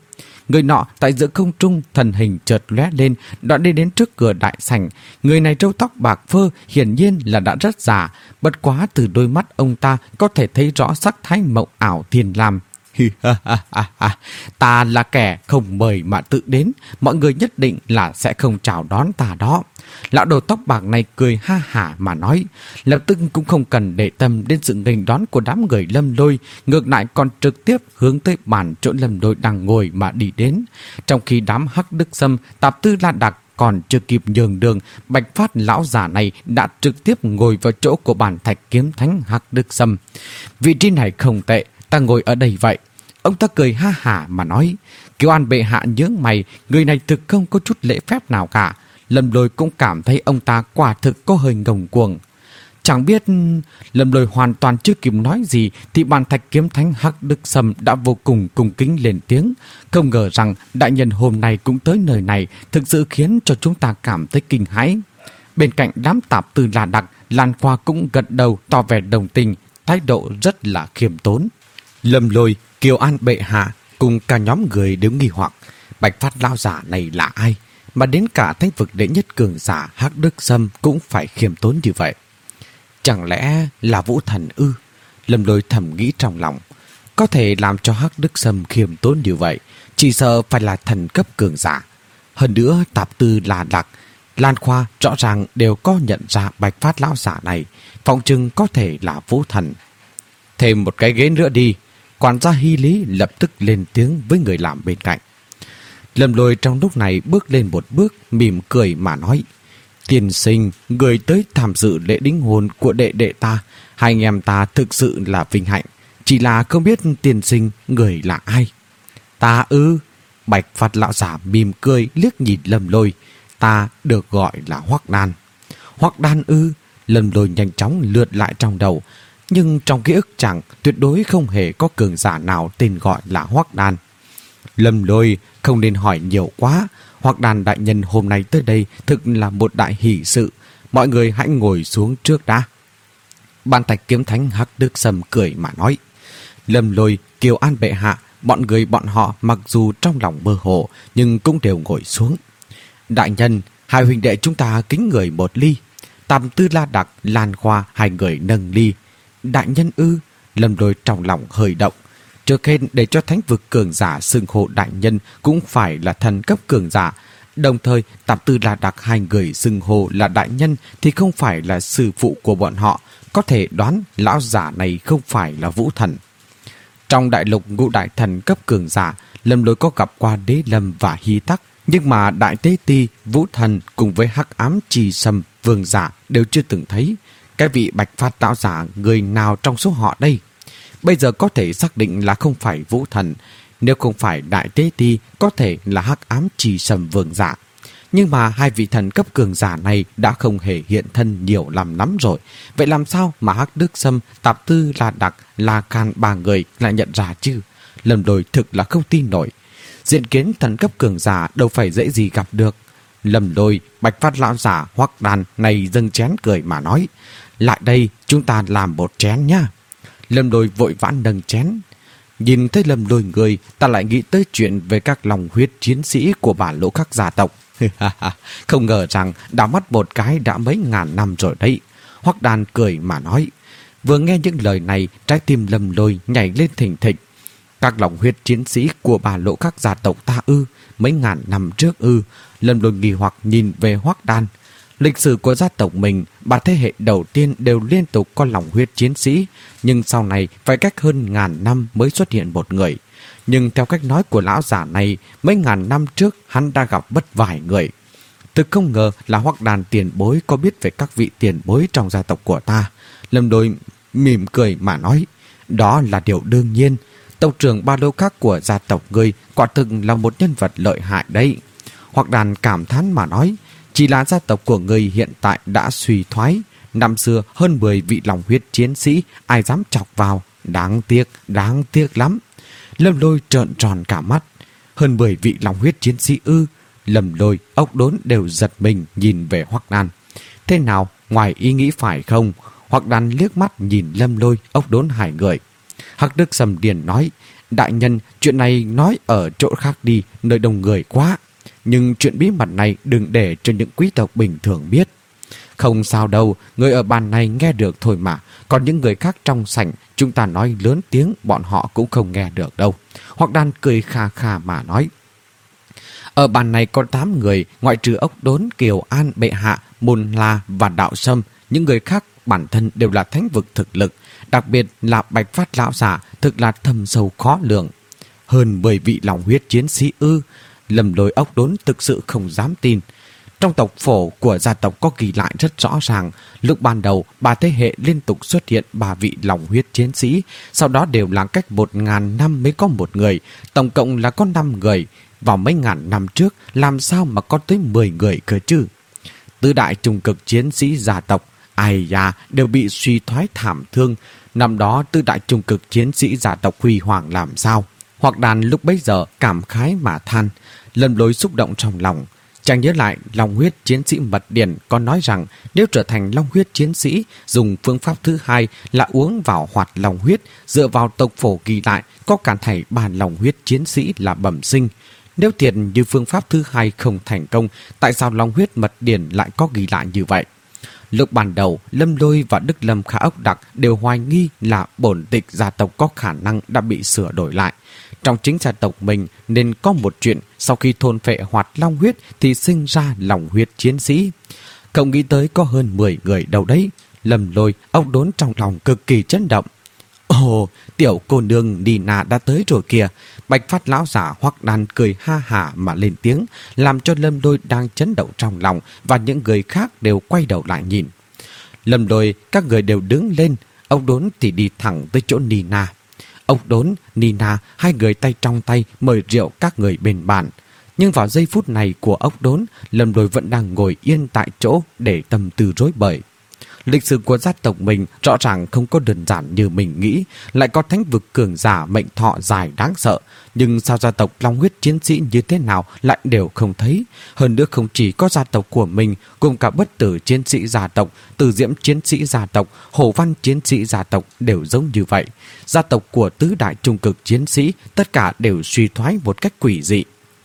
người nọ tại giữa không trung thần hình chợt lóe lên, đã đi đến trước cửa đại sảnh. Người này râu tóc bạc phơ, hiển nhiên là đã rất già, bất quá từ đôi mắt ông ta có thể thấy rõ sắc thái mộng ảo thiên lam. Ta là kẻ không mời mà tự đến, mọi người nhất định là sẽ không chào đón ta đó. Lão đầu tóc bạc này cười ha hả mà nói, lập tức cũng không cần để tâm đến sự nghênh đón của đám người Lâm Lôi, ngược lại còn trực tiếp hướng tới bàn chỗ Lâm Lôi đang ngồi mà đi đến. Trong khi đám Hắc Đức Sâm, Tạp Tư La Đặc còn chưa kịp nhường đường, Bạch Phát lão già này đã trực tiếp ngồi vào chỗ của bàn Thạch Kiếm Thánh Hắc Đức Sâm. Vị trí này không tệ, ta ngồi ở đây vậy. Ông ta cười ha hả mà nói. Kiều An bệ hạ nhướng mày, người này thực không có chút lễ phép nào cả. Lâm Lôi cũng cảm thấy ông ta quả thực có hơi ngông cuồng. Chẳng biết Lâm Lôi hoàn toàn chưa kịp nói gì thì bàn Thạch Kiếm Thánh Hắc Đức Sâm đã vô cùng cung kính lên tiếng. Không ngờ rằng đại nhân hôm nay cũng tới nơi này, thực sự khiến cho chúng ta cảm thấy kinh hãi. Bên cạnh đám Tạp Tư La Đặc, Lan Khoa cũng gật đầu tỏ vẻ đồng tình, thái độ rất là khiêm tốn. Lâm Lôi, Kiều An bệ hạ cùng cả nhóm người đều nghi hoặc Bạch Phát lão giả này là ai, mà đến cả thánh vực đệ nhất cường giả Hắc Đức Sâm cũng phải khiêm tốn như vậy. Chẳng lẽ là Vũ Thần ư? Lâm Lôi thầm nghĩ trong lòng. Có thể làm cho Hắc Đức Sâm khiêm tốn như vậy, chỉ sợ phải là thần cấp cường giả. Hơn nữa Tạp Tư La Đặc, Lan Khoa rõ ràng đều có nhận ra Bạch Phát lão giả này, phỏng chừng có thể là Vũ Thần. Thêm một cái ghế nữa đi. Quản gia Hy Lý lập tức lên tiếng với người làm bên cạnh. Lâm Lôi trong lúc này bước lên một bước, mỉm cười mà nói: Tiên sinh, người tới tham dự lễ đính hôn của đệ đệ ta, hai anh em ta thực sự là vinh hạnh. Chỉ là không biết tiên sinh người là ai. Ta ư? Bạch Phát lão giả mỉm cười liếc nhìn Lâm Lôi. Ta được gọi là Hoắc Đan. Hoắc Đan ư? Lâm Lôi nhanh chóng lượt lại trong đầu. Nhưng trong ký ức chẳng tuyệt đối không hề có cường giả nào tên gọi là Hoắc Đan. Lâm Lôi không nên hỏi nhiều quá. Hoắc Đan đại nhân hôm nay tới đây thực là một đại hỷ sự. Mọi người hãy ngồi xuống trước đã. Ban Thạch Kiếm Thánh Hắc Đức Sâm cười mà nói. Lâm Lôi, Kiều An bệ hạ, bọn người bọn họ mặc dù trong lòng mơ hồ nhưng cũng đều ngồi xuống. Đại nhân, hai huynh đệ chúng ta kính người một ly. Tạp Tư La Đặc, Lan Khoa hai người nâng ly. Đại nhân ư? Lâm Lôi trong lòng hơi động. Trước hết để cho thánh vực cường giả xưng hô đại nhân cũng phải là thần cấp cường giả. Đồng thời Tạp Tư La Đặc hai người xưng hô là đại nhân thì không phải là sư phụ của bọn họ. Có thể đoán lão giả này không phải là Vũ Thần. Trong đại lục ngũ đại thần cấp cường giả, Lâm Lôi có gặp qua Đế Lâm và Hy Tắc. Nhưng mà Đại Tế Ti, Vũ Thần cùng với Hắc Ám Trì Sâm, Vương Giả đều chưa từng thấy. Cái vị Bạch Phát lão giả người nào trong số họ đây? Bây giờ có thể xác định là không phải Vũ Thần. Nếu không phải Đại Tế Ti, có thể là Hắc Ám Trì Sâm Vương Giả. Nhưng mà hai vị thần cấp cường giả này đã không hề hiện thân nhiều lắm lắm rồi. Vậy làm sao mà Hắc Đức Sâm, Tạp Tư La Đặc, La Can ba người lại nhận ra chứ? Lâm Lôi thực là không tin nổi. Diện kiến thần cấp cường giả đâu phải dễ gì gặp được. Lâm Lôi, Bạch Phát lão giả, Hoắc Đan này dâng chén cười mà nói. Lại đây, chúng ta làm một chén nhá. Lâm Lôi vội vã nâng chén. Nhìn thấy Lâm Lôi người, ta lại nghĩ tới chuyện về các lòng huyết chiến sĩ của bản lỗ các gia tộc. Không ngờ rằng đã mất một cái đã mấy ngàn năm rồi đấy. Hoắc Đan cười mà nói. Vừa nghe những lời này, trái tim Lâm Lôi nhảy lên thình thịch. Các lòng huyết chiến sĩ của bà lỗ các gia tộc ta ư? Mấy ngàn năm trước ư? Lâm Lôi nghi hoặc nhìn về Hoắc Đan. Lịch sử của gia tộc mình, ba thế hệ đầu tiên đều liên tục có lòng huyết chiến sĩ, nhưng sau này phải cách hơn ngàn năm mới xuất hiện một người. Nhưng theo cách nói của lão giả này, mấy ngàn năm trước hắn đã gặp bất vài người. Thực không ngờ là Hoắc Đan tiền bối có biết về các vị tiền bối trong gia tộc của ta. Lâm Lôi mỉm cười mà nói, đó là điều đương nhiên. Tộc trưởng ba lô khác của gia tộc ngươi quả thực là một nhân vật lợi hại đấy. Hoắc Đan cảm thán mà nói, chỉ là gia tộc của ngươi hiện tại đã suy thoái. Năm xưa hơn mười vị lòng huyết chiến sĩ, ai dám chọc vào. Đáng tiếc, đáng tiếc lắm. Lâm Lôi trợn tròn cả mắt. Hơn mười vị lòng huyết chiến sĩ ư? Lâm Lôi, Ốc Đốn đều giật mình nhìn về Hoắc Đan. Thế nào, ngoài ý nghĩ phải không? Hoắc Đan liếc mắt nhìn Lâm Lôi, Ốc Đốn hai người. Hắc Đức Sâm Điền nói, Đại nhân, chuyện này nói ở chỗ khác đi, nơi đông người quá. Nhưng chuyện bí mật này đừng để cho những quý tộc bình thường biết. Không sao đâu, người ở bàn này nghe được thôi mà. Còn những người khác trong sảnh, chúng ta nói lớn tiếng, bọn họ cũng không nghe được đâu. Hoắc Đan cười kha kha mà nói. Ở bàn này có tám người, ngoại trừ Ốc Đốn, Kiều An, Bệ Hạ, Môn La và Đạo Sâm. Những người khác bản thân đều là thánh vực thực lực. Đặc biệt là Bạch Phát lão giả thực là thâm sâu khó lường. Hơn mười vị lòng huyết chiến sĩ ư? Lầm Lôi Ốc Đốn thực sự không dám tin. Trong tộc phổ của gia tộc có ghi lại rất rõ ràng, lúc ban đầu ba thế hệ liên tục xuất hiện ba vị lòng huyết chiến sĩ, sau đó đều là cách một ngàn năm mới có một người, tổng cộng là có năm người. Vào mấy ngàn năm trước, làm sao mà có tới mười người cơ chứ? Tứ đại trung cực chiến sĩ gia tộc, ai da, đều bị suy thoái thảm thương. Năm đó tứ đại trung cực chiến sĩ gia tộc huy hoàng làm sao? Hoắc Đan lúc bấy giờ cảm khái mà than, Lâm Lôi xúc động trong lòng. Chàng nhớ lại long huyết chiến sĩ Mật Điển có nói rằng nếu trở thành long huyết chiến sĩ, dùng phương pháp thứ hai là uống vào hoạt long huyết, dựa vào tộc phổ ghi lại có cả thảy ba long huyết chiến sĩ là bẩm sinh. Nếu thiệt như phương pháp thứ hai không thành công, tại sao long huyết Mật Điển lại có ghi lại như vậy? Lúc ban đầu, Lâm Lôi và Đức Lâm Khả Ốc Đặc đều hoài nghi là bổn tịch gia tộc có khả năng đã bị sửa đổi lại. Trong chính gia tộc mình nên có một chuyện, sau khi thôn phệ hoạt long huyết thì sinh ra lòng huyết chiến sĩ. Không nghĩ tới có hơn mười người đâu đấy. Lâm Lôi, Ốc Đốn trong lòng cực kỳ chấn động. Ồ, tiểu cô nương Nina đã tới rồi kìa. Bạch Phát lão giả Hoắc Đan cười ha hả mà lên tiếng, làm cho Lâm Lôi đang chấn động trong lòng và những người khác đều quay đầu lại nhìn. Lâm Lôi, các người đều đứng lên, Ốc Đốn thì đi thẳng tới chỗ Nina. Ốc Đốn, Nina, hai người tay trong tay mời rượu các người bên bàn. Nhưng vào giây phút này của Ốc Đốn, Lâm Lôi vẫn đang ngồi yên tại chỗ để tâm tư rối bời. Lịch sử của gia tộc mình rõ ràng không có đơn giản như mình nghĩ, lại có thánh vực cường giả mệnh thọ dài đáng sợ. Nhưng sao gia tộc long huyết chiến sĩ như thế nào lại đều không thấy. Hơn nữa không chỉ có gia tộc của mình, cùng cả bất tử chiến sĩ gia tộc, từ diễm chiến sĩ gia tộc, hổ văn chiến sĩ gia tộc đều giống như vậy. Gia tộc của tứ đại trung cực chiến sĩ tất cả đều suy thoái một cách quỷ dị.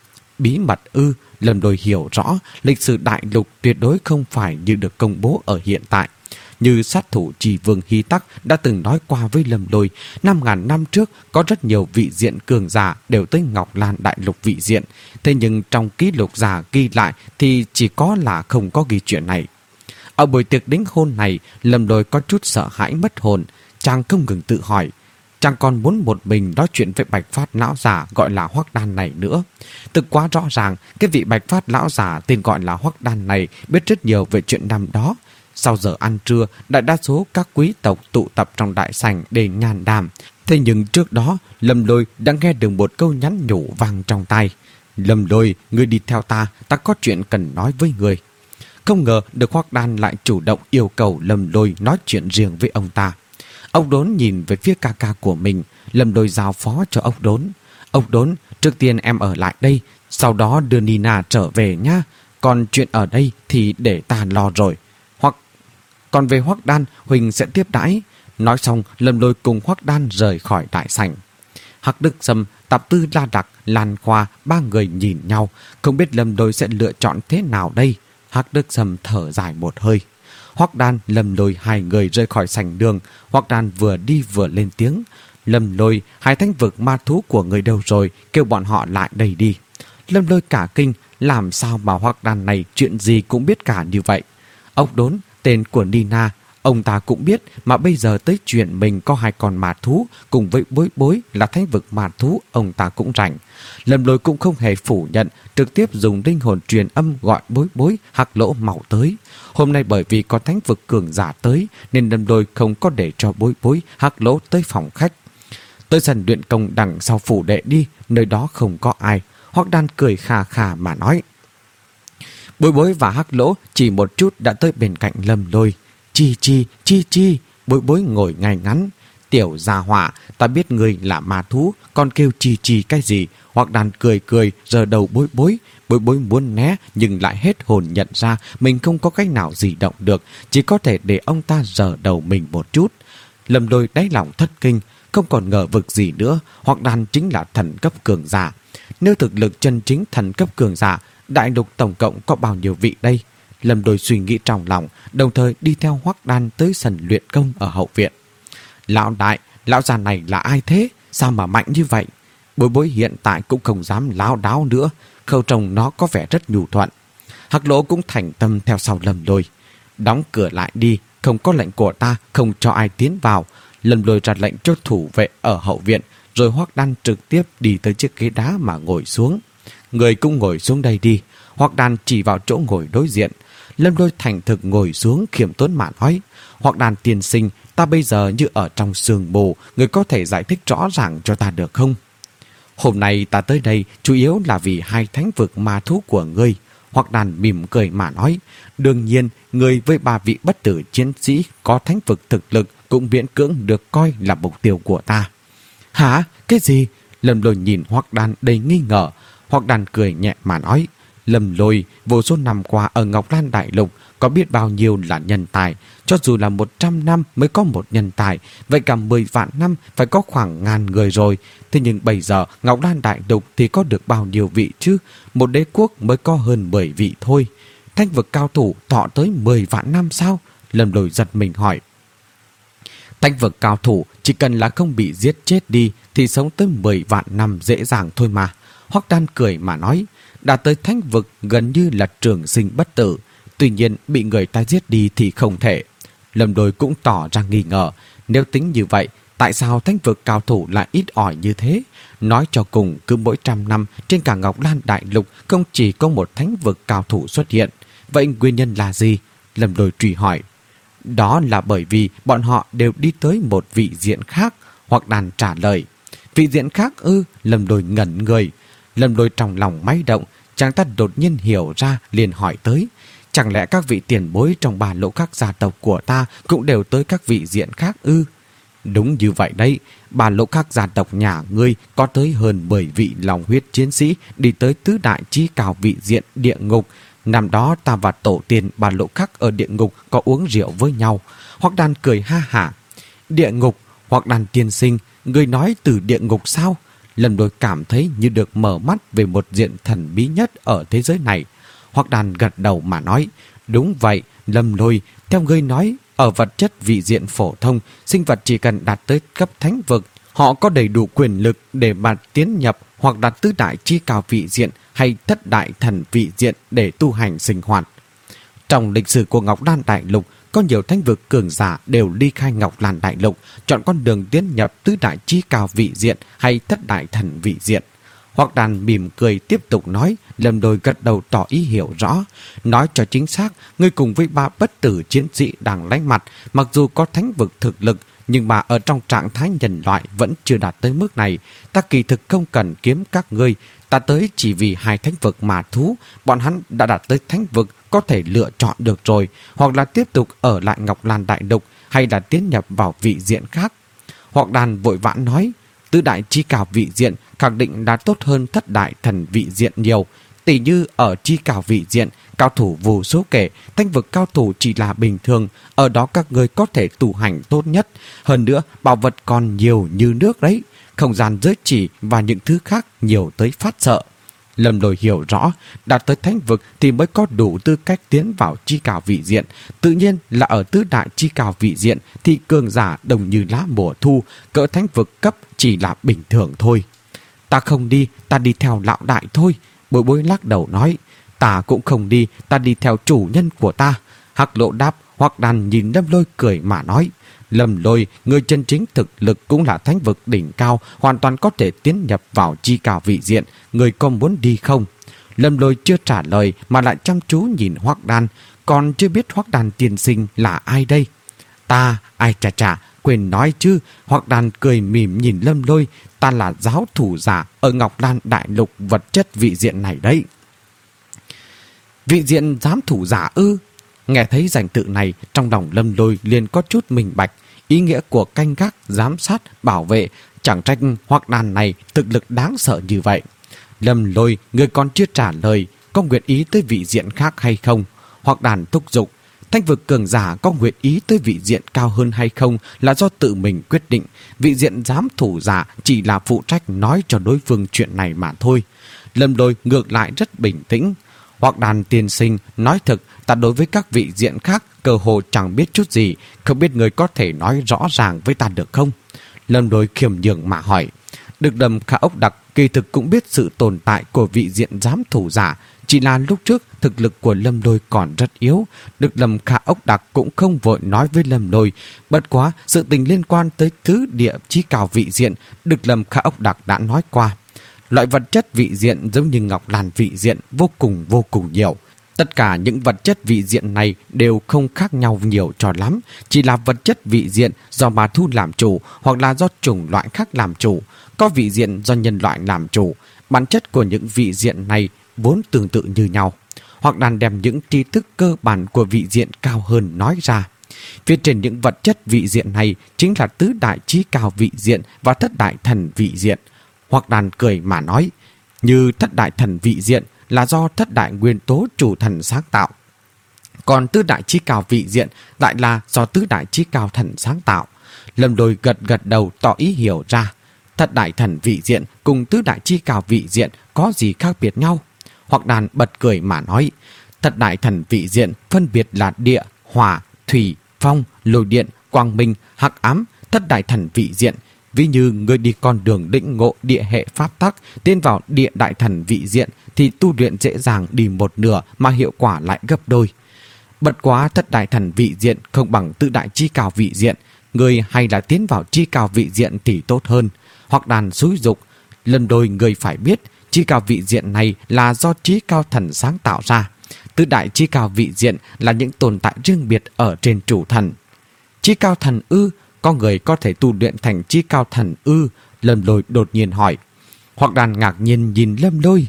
Bí mật ư? Lâm Lôi hiểu rõ, lịch sử đại lục tuyệt đối không phải như được công bố ở hiện tại. Như sát thủ Trì Vương Hy Tắc đã từng nói qua với Lâm Lôi, năm ngàn năm trước có rất nhiều vị diện cường giả đều tới Ngọc Lan đại lục vị diện. Thế nhưng trong ký lục giả ghi lại thì chỉ có là không có ghi chuyện này. Ở buổi tiệc đính hôn này, Lâm Lôi có chút sợ hãi mất hồn. Chàng không ngừng tự hỏi, chàng còn muốn một mình nói chuyện với Bạch Phát lão giả gọi là Hoắc Đan này nữa. Thực quá rõ ràng, cái vị Bạch Phát lão giả tên gọi là Hoắc Đan này biết rất nhiều về chuyện năm đó. Sau giờ ăn trưa, đại đa số các quý tộc tụ tập trong đại sảnh để nhàn đàm. Thế nhưng trước đó, Lâm Lôi đã nghe được một câu nhắn nhủ vang trong tai. Lâm Lôi, ngươi đi theo ta, ta có chuyện cần nói với ngươi. Không ngờ được Hoắc Đan lại chủ động yêu cầu Lâm Lôi nói chuyện riêng với ông ta. Ốc Đốn nhìn về phía ca ca của mình, Lâm Lôi giao phó cho Ốc Đốn. Ốc Đốn, trước tiên em ở lại đây, sau đó đưa Nina trở về nhá. Còn chuyện ở đây thì để ta lo rồi. Hoặc còn về Hoắc Đan, Huỳnh sẽ tiếp đãi. Nói xong, Lâm Lôi cùng Hoắc Đan rời khỏi đại sảnh. Hắc Đức Sâm, Tạp Tư La Đặc, Lan Khoa, ba người nhìn nhau, không biết Lâm Lôi sẽ lựa chọn thế nào đây. Hắc Đức Sâm thở dài một hơi. Hoắc Đan, Lâm Lôi hai người rời khỏi sảnh đường. Hoắc Đan vừa đi vừa lên tiếng. Lâm Lôi, hai thánh vực ma thú của người đâu rồi, kêu bọn họ lại đây đi. Lâm Lôi cả kinh, làm sao mà Hoắc Đan này chuyện gì cũng biết cả như vậy. Ốc Đốn, tên của Nina, ông ta cũng biết, mà bây giờ tới chuyện mình có hai con ma thú cùng với Bối Bối là thánh vực ma thú, ông ta cũng rảnh. Lâm Lôi cũng không hề phủ nhận, trực tiếp dùng linh hồn truyền âm gọi Bối Bối, Hắc Lỗ mau tới. Hôm nay bởi vì có thánh vực cường giả tới nên Lâm Lôi không có để cho Bối Bối, Hắc Lỗ tới phòng khách. Tới sân luyện công đằng sau phủ đệ đi, nơi đó không có ai. Hoắc Đan cười khà khà mà nói. Bối Bối và Hắc Lỗ chỉ một chút đã tới bên cạnh Lâm Lôi. Chi chi, chi chi, Bối Bối ngồi ngay ngắn. Tiểu gia họa, ta biết người là ma thú, còn kêu chi chi cái gì? Hoắc Đan cười cười, giơ đầu Bối Bối. Bối Bối muốn né, nhưng lại hết hồn nhận ra mình không có cách nào gì động được, chỉ có thể để ông ta giở đầu mình một chút. Lâm Lôi đáy lòng thất kinh, không còn ngờ vực gì nữa, Hoắc Đan chính là thần cấp cường giả. Nếu thực lực chân chính thần cấp cường giả, đại lục tổng cộng có bao nhiêu vị đây? Lâm Lôi suy nghĩ trong lòng, đồng thời đi theo Hoắc Đan tới sân luyện công ở hậu viện. Lão đại, lão già này là ai thế? Sao mà mạnh như vậy? Bối Bối hiện tại cũng không dám láo đáo nữa, khâu trông nó có vẻ rất nhu thuận. Hắc Lỗ cũng thành tâm theo sau Lâm Lôi. Đóng cửa lại đi, không có lệnh của ta, không cho ai tiến vào. Lâm Lôi ra lệnh cho thủ vệ ở hậu viện, rồi Hoắc Đan trực tiếp đi tới chiếc ghế đá mà ngồi xuống. Người cũng ngồi xuống đây đi. Hoắc Đan chỉ vào chỗ ngồi đối diện. Lâm Lôi thành thực ngồi xuống, khiêm tốn mà nói: Hoắc Đan tiên sinh, ta bây giờ như ở trong sương mù, người có thể giải thích rõ ràng cho ta được không? Hôm nay ta tới đây chủ yếu là vì hai thánh vực ma thú của ngươi. Hoắc Đan mỉm cười mà nói: đương nhiên, ngươi với ba vị bất tử chiến sĩ có thánh vực thực lực cũng miễn cưỡng được coi là mục tiêu của ta. Hả? Cái gì? Lâm Lôi nhìn Hoắc Đan đầy nghi ngờ. Hoắc Đan cười nhẹ mà nói: Lâm Lôi, vô số năm qua ở Ngọc Lan Đại Lục có biết bao nhiêu là nhân tài. Cho dù là một trăm năm mới có một nhân tài, vậy cả mười vạn năm phải có khoảng ngàn người rồi. Thế nhưng bây giờ Ngọc Lan Đại Lục thì có được bao nhiêu vị chứ? Một đế quốc mới có hơn mười vị thôi. Thánh vực cao thủ thọ tới mười vạn năm sao? Lâm Lôi giật mình hỏi. Thánh vực cao thủ chỉ cần là không bị giết chết đi thì sống tới mười vạn năm dễ dàng thôi mà. Hoắc Đan cười mà nói: đã tới thánh vực gần như là trường sinh bất tử. Tuy nhiên bị người ta giết đi thì không thể. Lâm Lôi cũng tỏ ra nghi ngờ. Nếu tính như vậy, tại sao thánh vực cao thủ lại ít ỏi như thế? Nói cho cùng, cứ mỗi trăm năm trên cả Ngọc Lan Đại Lục không chỉ có một thánh vực cao thủ xuất hiện. Vậy nguyên nhân là gì? Lâm Lôi truy hỏi. Đó là bởi vì bọn họ đều đi tới một vị diện khác. Hoắc Đan trả lời. Vị diện khác ư? Lâm Lôi ngẩn người. Lâm Lôi trong lòng máy động, chàng ta đột nhiên hiểu ra, liền hỏi tới: chẳng lẽ các vị tiền bối trong ba lỗ các gia tộc của ta cũng đều tới các vị diện khác ư? Đúng như vậy đấy, ba lỗ các gia tộc nhà ngươi có tới hơn mười vị lòng huyết chiến sĩ đi tới tứ đại chí cao vị diện địa ngục. Năm đó ta và tổ tiên ba lỗ khác ở địa ngục có uống rượu với nhau. Hoắc Đan cười ha hả. Địa ngục? Hoắc Đan tiên sinh, ngươi nói từ địa ngục sao? Lâm Lôi cảm thấy như được mở mắt về một diện thần bí nhất ở thế giới này. Hoắc Đan gật đầu mà nói: đúng vậy, Lâm Lôi, theo ngươi nói, ở vật chất vị diện phổ thông, sinh vật chỉ cần đạt tới cấp thánh vực, họ có đầy đủ quyền lực để mà tiến nhập hoặc đạt tứ đại chi cao vị diện hay thất đại thần vị diện để tu hành sinh hoạt. Trong lịch sử của Ngọc Lan Đại Lục, có nhiều thánh vực cường giả đều ly khai Ngọc Lan Đại Lục, chọn con đường tiến nhập tứ đại chí cao vị diện hay thất đại thần vị diện. Hoắc Đan mỉm cười tiếp tục nói. Lâm Lôi gật đầu tỏ ý hiểu rõ. Nói cho chính xác, ngươi cùng với ba bất tử chiến sĩ đang lánh mặt, mặc dù có thánh vực thực lực, nhưng mà ở trong trạng thái nhân loại vẫn chưa đạt tới mức này. Ta kỳ thực không cần kiếm các ngươi, ta tới chỉ vì hai thánh vực mà thú. Bọn hắn đã đạt tới thánh vực, có thể lựa chọn được rồi, hoặc là tiếp tục ở lại Ngọc Lan Đại Lục, hay là tiến nhập vào vị diện khác. Hoắc Đan vội vã nói: tứ đại chi cao vị diện khẳng định đã tốt hơn thất đại thần vị diện nhiều. Tỷ như ở chi cao vị diện, cao thủ vô số kể, thánh vực cao thủ chỉ là bình thường, ở đó các người có thể tu hành tốt nhất. Hơn nữa, bảo vật còn nhiều như nước đấy, không gian giới chỉ và những thứ khác nhiều tới phát sợ. Lâm Lôi hiểu rõ, đạt tới thánh vực thì mới có đủ tư cách tiến vào chi cao vị diện. Tự nhiên là ở tứ đại chi cao vị diện thì cường giả đồng như lá mùa thu, cỡ thánh vực cấp chỉ là bình thường thôi. Ta không đi, ta đi theo lão đại thôi. Bối Bối lắc đầu nói: ta cũng không đi, ta đi theo chủ nhân của ta. Hắc Lộ đáp. Hoắc Đan nhìn Lâm Lôi cười mà nói: Lâm Lôi, người chân chính thực lực cũng là thánh vực đỉnh cao, hoàn toàn có thể tiến nhập vào chi cao vị diện. Người có muốn đi không? Lâm Lôi chưa trả lời mà lại chăm chú nhìn Hoắc Đan. Còn chưa biết Hoắc Đan tiên sinh là ai đây? Ta, ai chà chà, quên nói chứ. Hoắc Đan cười mỉm nhìn Lâm Lôi: ta là giáo thủ giả ở Ngọc Lan Đại Lục vật chất vị diện này đấy. Vị diện giám thủ giả ư? Nghe thấy danh tự này, trong lòng Lâm Lôi liền có chút minh bạch ý nghĩa của canh gác, giám sát, bảo vệ. Chẳng trách Hoắc Đan này thực lực đáng sợ như vậy. Lâm Lôi, người còn chưa trả lời, có nguyện ý tới vị diện khác hay không? Hoắc Đan thúc giục. Thanh vực cường giả có nguyện ý tới vị diện cao hơn hay không là do tự mình quyết định. Vị diện giám thủ giả chỉ là phụ trách nói cho đối phương chuyện này mà thôi. Lâm Lôi ngược lại rất bình tĩnh. Hoặc Đàn tiên sinh, nói thực, ta đối với các vị diện khác cơ hồ chẳng biết chút gì, không biết người có thể nói rõ ràng với ta được không? Lâm Lôi khiêm nhường mà hỏi. Được Đầm Khả Ốc Đặc kỳ thực cũng biết sự tồn tại của vị diện giám thủ giả, chỉ là lúc trước thực lực của Lâm Lôi còn rất yếu. Được Đầm Khả Ốc Đặc cũng không vội nói với Lâm Lôi. Bất quá sự tình liên quan tới thứ địa chí cao vị diện, Được Đầm Khả Ốc Đặc đã nói qua. Loại vật chất vị diện giống như ngọc làn vị diện vô cùng vô cùng nhiều. Tất cả những vật chất vị diện này đều không khác nhau nhiều cho lắm, chỉ là vật chất vị diện do bà Thu làm chủ hoặc là do chủng loại khác làm chủ. Có vị diện do nhân loại làm chủ. Bản chất của những vị diện này vốn tương tự như nhau. Hoặc Đàn đem những tri thức cơ bản của vị diện cao hơn nói ra. Phía trên những vật chất vị diện này chính là tứ đại chí cao vị diện và thất đại thần vị diện. Hoặc Đàn cười mà nói, như thất đại thần vị diện là do thất đại nguyên tố chủ thần sáng tạo. Còn tứ đại chí cao vị diện lại là do tứ đại chí cao thần sáng tạo. Lâm Lôi gật gật đầu tỏ ý hiểu ra. Thất đại thần vị diện cùng tứ đại chí cao vị diện có gì khác biệt nhau? Hoặc Đàn bật cười mà nói, thất đại thần vị diện phân biệt là địa, hỏa, thủy, phong, lôi điện, quang minh, hắc ám. Thất đại thần vị diện ví như người đi con đường lĩnh ngộ địa hệ pháp tắc, tiến vào địa đại thần vị diện thì tu luyện dễ dàng đi một nửa mà hiệu quả lại gấp đôi. Bất quá thất đại thần vị diện không bằng tứ đại chí cao vị diện, người hay là tiến vào chí cao vị diện thì tốt hơn. Hoặc Đàn xúi dục, lần đôi người phải biết chí cao vị diện này là do chí cao thần sáng tạo ra. Tứ đại chí cao vị diện là những tồn tại riêng biệt ở trên chủ thần. Chí cao thần ư? Có người có thể tu luyện thành chí cao thần ư? Lâm Lôi đột nhiên hỏi. Hoặc Đàn ngạc nhiên nhìn Lâm Lôi.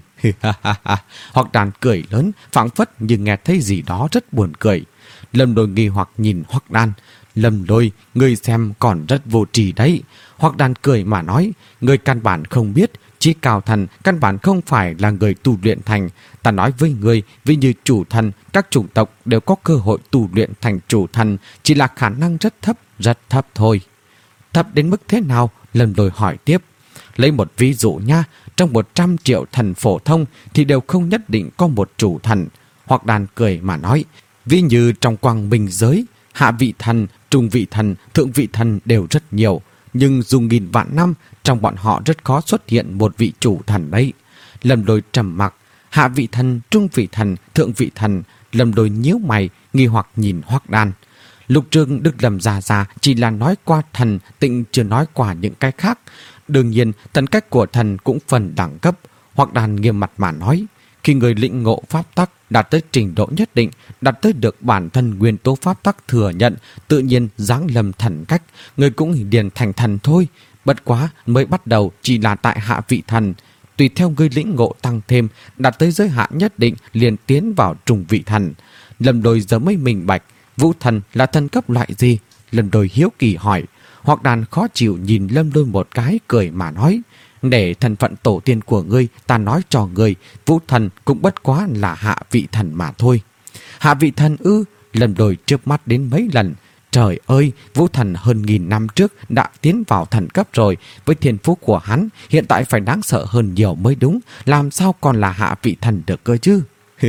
Hoặc Đàn cười lớn, phảng phất như nghe thấy gì đó rất buồn cười. Lâm Lôi nghi hoặc nhìn Hoặc Đàn. Lâm Lôi, ngươi xem còn rất vô trì đấy. Hoặc Đàn cười mà nói, ngươi căn bản không biết, chí cao thần căn bản không phải là người tu luyện thành. Ta nói với ngươi, vì như chủ thần, các chủng tộc đều có cơ hội tu luyện thành chủ thần, chỉ là khả năng rất thấp, rất thấp thôi. Thấp đến mức thế nào? Lâm Lôi hỏi tiếp. Lấy một ví dụ nha, trong một trăm triệu thần phổ thông thì đều không nhất định có một chủ thần. Hoặc Đàn cười mà nói, ví như trong quang minh giới, hạ vị thần, trung vị thần, thượng vị thần đều rất nhiều, nhưng dù nghìn vạn năm, trong bọn họ rất khó xuất hiện một vị chủ thần đấy. Lâm Lôi trầm mặc, hạ vị thần, trung vị thần, thượng vị thần. Lâm Lôi nhíu mày, nghi hoặc nhìn Hoặc Đàn. Lục Trương Đức Lâm già già chỉ là nói qua thần, tịnh chưa nói qua những cái khác. Đương nhiên, thần cách của thần cũng phần đẳng cấp. Hoặc Đàn nghiêm mặt mà nói, khi người lĩnh ngộ pháp tắc đạt tới trình độ nhất định, đạt tới được bản thân nguyên tố pháp tắc thừa nhận, tự nhiên giáng lâm thần cách, người cũng liền thành thần thôi. Bất quá mới bắt đầu chỉ là tại hạ vị thần, tùy theo người lĩnh ngộ tăng thêm, đạt tới giới hạn nhất định liền tiến vào trung vị thần. Lâm Lôi giờ mới minh bạch, vũ thần là thần cấp loại gì? Lâm Lôi hiếu kỳ hỏi. Hoặc Đàn khó chịu nhìn Lâm Lôi một cái, cười mà nói, để thân phận tổ tiên của ngươi, ta nói cho ngươi, vũ thần cũng bất quá là hạ vị thần mà thôi. Hạ vị thần ư? Lâm Lôi chớp mắt đến mấy lần. Trời ơi, vũ thần hơn nghìn năm trước đã tiến vào thần cấp rồi. Với thiên phú của hắn, hiện tại phải đáng sợ hơn nhiều mới đúng. Làm sao còn là hạ vị thần được cơ chứ?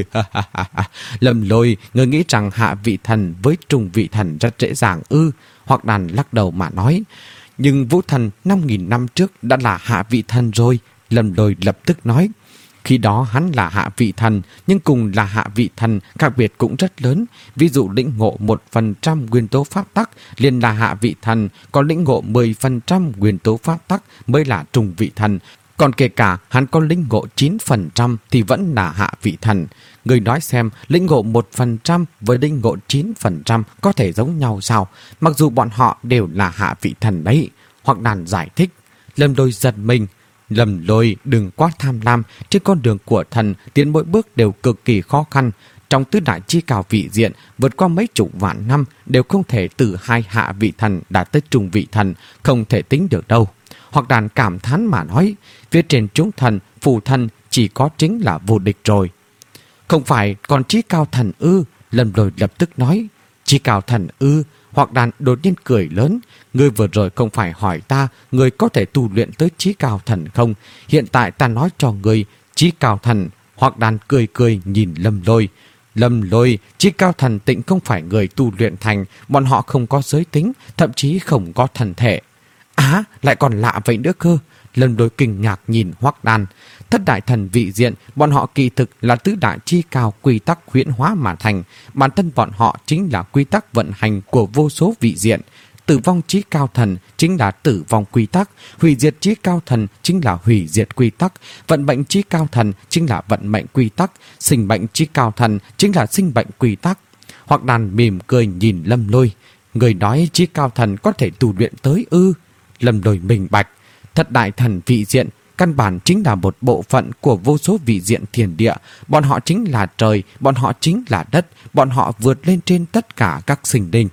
Lâm Lôi, ngươi nghĩ rằng hạ vị thần với trung vị thần rất dễ dàng ư? Hoặc Đàn lắc đầu mà nói. Nhưng vũ thần năm nghìn năm trước đã là hạ vị thần rồi. Lâm Lôi lập tức nói. Khi đó hắn là hạ vị thần, nhưng cùng là hạ vị thần, khác biệt cũng rất lớn. Ví dụ lĩnh ngộ một phần trăm nguyên tố pháp tắc liền là hạ vị thần, còn lĩnh ngộ mười phần trăm nguyên tố pháp tắc mới là trung vị thần. Còn kể cả hắn có lĩnh ngộ chín phần trăm thì vẫn là hạ vị thần. Người nói xem, lĩnh ngộ một phần trăm với lĩnh ngộ chín phần trăm có thể giống nhau sao? Mặc dù bọn họ đều là hạ vị thần đấy. Hoặc Đàn giải thích. Lâm Lôi giật mình. Lâm Lôi, đừng quá tham lam. Trên con đường của thần, tiến mỗi bước đều cực kỳ khó khăn. Trong tứ đại chi cao vị diện, vượt qua mấy chục vạn năm đều không thể từ hai hạ vị thần đạt tới trung vị thần, không thể tính được đâu. Hoặc Đàn cảm thán mà nói, phía trên chúng thần, phù thần chỉ có chính là vô địch rồi. Không phải còn chí cao thần ư? Lâm Lôi lập tức nói. Chí Cao Thần ư? Hoặc Đàn đột nhiên cười lớn. Ngươi vừa rồi không phải hỏi ta ngươi có thể tu luyện tới Chí Cao Thần không? Hiện tại ta nói cho ngươi Chí Cao Thần. Hoặc Đàn cười cười nhìn Lâm Lôi. Lâm Lôi, Chí Cao Thần tịnh không phải người tu luyện thành, bọn họ không có giới tính, thậm chí không có thân thể. Á, lại còn lạ vậy nữa cơ. Lâm Lôi kinh ngạc nhìn Hoắc Đan. Thất đại thần vị diện, bọn họ kỳ thực là tứ đại chi cao quy tắc huyễn hóa mà thành. Bản thân bọn họ chính là quy tắc vận hành của vô số vị diện. Tử vong Chí Cao Thần chính là tử vong quy tắc, hủy diệt Chí Cao Thần chính là hủy diệt quy tắc, vận mệnh Chí Cao Thần chính là vận mệnh quy tắc, sinh mệnh Chí Cao Thần chính là sinh mệnh quy tắc. Hoắc Đan mỉm cười nhìn Lâm Lôi. Người nói Chí Cao Thần có thể tu luyện tới ư? Lâm Lôi minh bạch. Thất đại thần vị diện căn bản chính là một bộ phận của vô số vị diện thiên địa. Bọn họ chính là trời, bọn họ chính là đất, bọn họ vượt lên trên tất cả các sinh linh.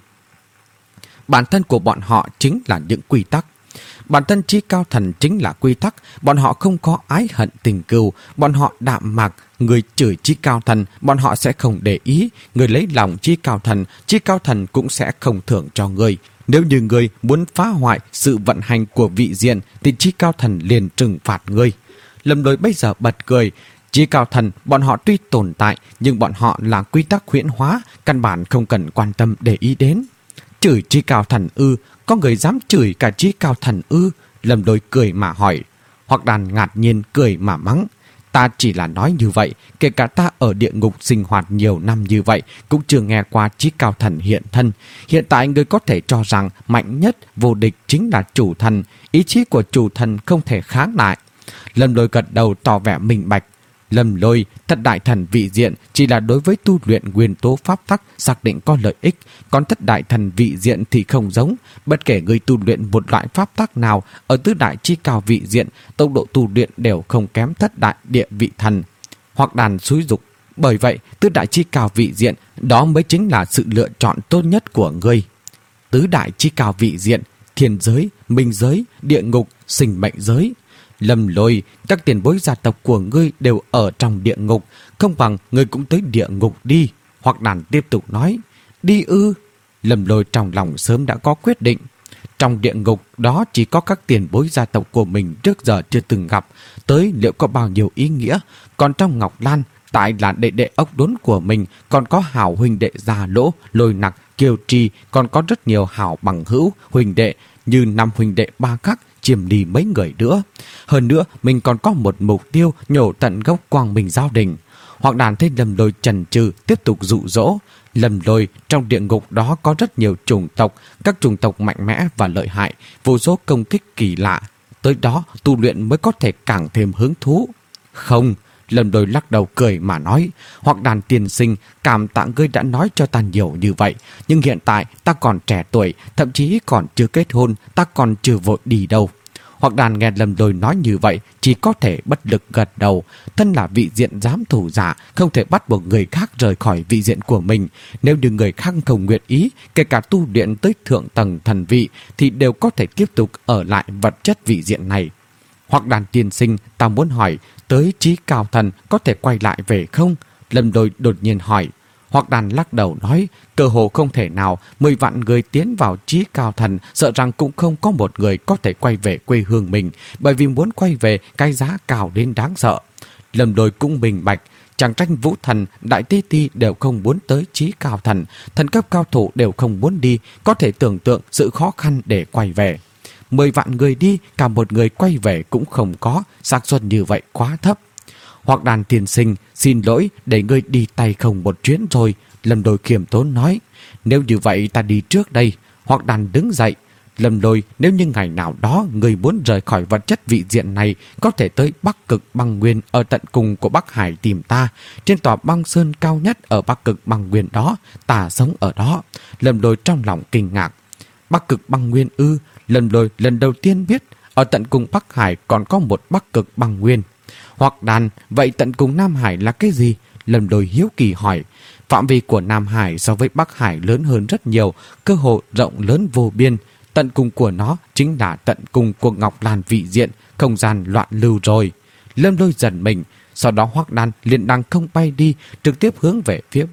Bản thân của bọn họ chính là những quy tắc. Bản thân Chí Cao Thần chính là quy tắc. Bọn họ không có ái hận tình cừu. Bọn họ đạm mạc. Người chửi Chí Cao Thần, bọn họ sẽ không để ý. Người lấy lòng Chí Cao Thần, Chí Cao Thần cũng sẽ không thưởng cho người. Nếu như người muốn phá hoại sự vận hành của vị diện thì Chí Cao Thần liền trừng phạt người. Lâm Lôi bây giờ bật cười. Chí Cao Thần, bọn họ tuy tồn tại nhưng bọn họ là quy tắc huyễn hóa, căn bản không cần quan tâm để ý đến. Chửi Chí Cao Thần ư? Có người dám chửi cả Chí Cao Thần ư? Lâm Lôi cười mà hỏi. Hoắc Đan ngạc nhiên cười mà mắng. Ta chỉ là nói như vậy, kể cả ta ở địa ngục sinh hoạt nhiều năm như vậy cũng chưa nghe qua Chí Cao Thần hiện thân. Hiện tại người có thể cho rằng mạnh nhất vô địch chính là chủ thần, ý chí của chủ thần không thể kháng lại. Lâm Lôi gật đầu tỏ vẻ minh bạch. Lâm Lôi, thất đại thần vị diện chỉ là đối với tu luyện nguyên tố pháp tắc xác định có lợi ích, còn thất đại thần vị diện thì không giống. Bất kể người tu luyện một loại pháp tắc nào ở tứ đại chi cao vị diện, tốc độ tu luyện đều không kém thất đại địa vị thần. Hoắc Đan xúi dục. Bởi vậy, tứ đại chi cao vị diện đó mới chính là sự lựa chọn tốt nhất của ngươi. Tứ đại chi cao vị diện, thiên giới, minh giới, địa ngục, sinh mệnh giới. Lâm Lôi, các tiền bối gia tộc của ngươi đều ở trong địa ngục, không bằng ngươi cũng tới địa ngục đi. Hoắc Đan tiếp tục nói. Đi ư? Lâm Lôi trong lòng sớm đã có quyết định. Trong địa ngục đó chỉ có các tiền bối gia tộc của mình trước giờ chưa từng gặp, tới liệu có bao nhiêu ý nghĩa. Còn trong Ngọc Lan, tại là đệ đệ ốc đốn của mình, còn có hảo huynh đệ Già Lỗ, Lôi Nặc, Kiều Trì, còn có rất nhiều hảo bằng hữu huynh đệ như năm huynh đệ Ba Khắc, chiếm đi mấy người nữa. Hơn nữa, mình còn có một mục tiêu nhổ tận gốc Quang Minh Giao Đình. Hoắc Đan thấy Lâm Lôi chần chừ tiếp tục dụ dỗ. Lâm Lôi, trong địa ngục đó có rất nhiều chủng tộc, các chủng tộc mạnh mẽ và lợi hại, vô số công kích kỳ lạ. Tới đó, tu luyện mới có thể càng thêm hứng thú. Không, Lâm Lôi lắc đầu cười mà nói. Hoắc Đan tiên sinh, cảm tạ ngươi đã nói cho ta nhiều như vậy, nhưng hiện tại ta còn trẻ tuổi, thậm chí còn chưa kết hôn, ta còn chưa vội đi đâu. Hoắc Đan nghe Lâm Lôi nói như vậy, chỉ có thể bất lực gật đầu. Thân là vị diện giám thủ giả, không thể bắt buộc người khác rời khỏi vị diện của mình. Nếu như người khác không nguyện ý, kể cả tu luyện tới thượng tầng thần vị, thì đều có thể tiếp tục ở lại vật chất vị diện này. Hoắc Đan tiên sinh, ta muốn hỏi, tới Chí Cao Thần có thể quay lại về không? Lâm Lôi đột nhiên hỏi. Hoắc Đan lắc đầu nói, cơ hồ không thể nào. Mười vạn người tiến vào Chí Cao Thần, sợ rằng cũng không có một người có thể quay về quê hương mình, bởi vì muốn quay về cái giá cao đến đáng sợ. Lâm Lôi cũng minh bạch, chẳng trách Vũ Thần, Đại Tế Ti đều không muốn tới Chí Cao Thần, thần cấp cao thủ đều không muốn đi, có thể tưởng tượng sự khó khăn để quay về. Mười vạn người đi, cả một người quay về cũng không có, xác suất như vậy quá thấp. Hoắc Đan tiên sinh, xin lỗi để ngươi đi tay không một chuyến rồi. Lâm Lôi khiêm tốn nói. Nếu như vậy ta đi trước đây. Hoắc Đan đứng dậy. Lâm Lôi, nếu như ngày nào đó ngươi muốn rời khỏi vật chất vị diện này, có thể tới Bắc Cực Băng Nguyên ở tận cùng của Bắc Hải tìm ta. Trên tòa băng sơn cao nhất ở Bắc Cực Băng Nguyên đó, ta sống ở đó. Lâm Lôi trong lòng kinh ngạc. Bắc Cực Băng Nguyên ư? Lâm Lôi lần đầu tiên biết ở tận cùng Bắc Hải còn có một Bắc Cực Băng Nguyên. Hoắc Đan, vậy tận cùng Nam Hải là cái gì? Lâm Lôi hiếu kỳ hỏi. Phạm vi của Nam Hải so với Bắc Hải lớn hơn rất nhiều, cơ hội rộng lớn vô biên. Tận cùng của nó chính là tận cùng của Ngọc Lan vị diện, không gian loạn lưu rồi. Lâm Lôi giật mình, sau đó Hoắc Đan liền đằng không bay đi, trực tiếp hướng về phía Bắc.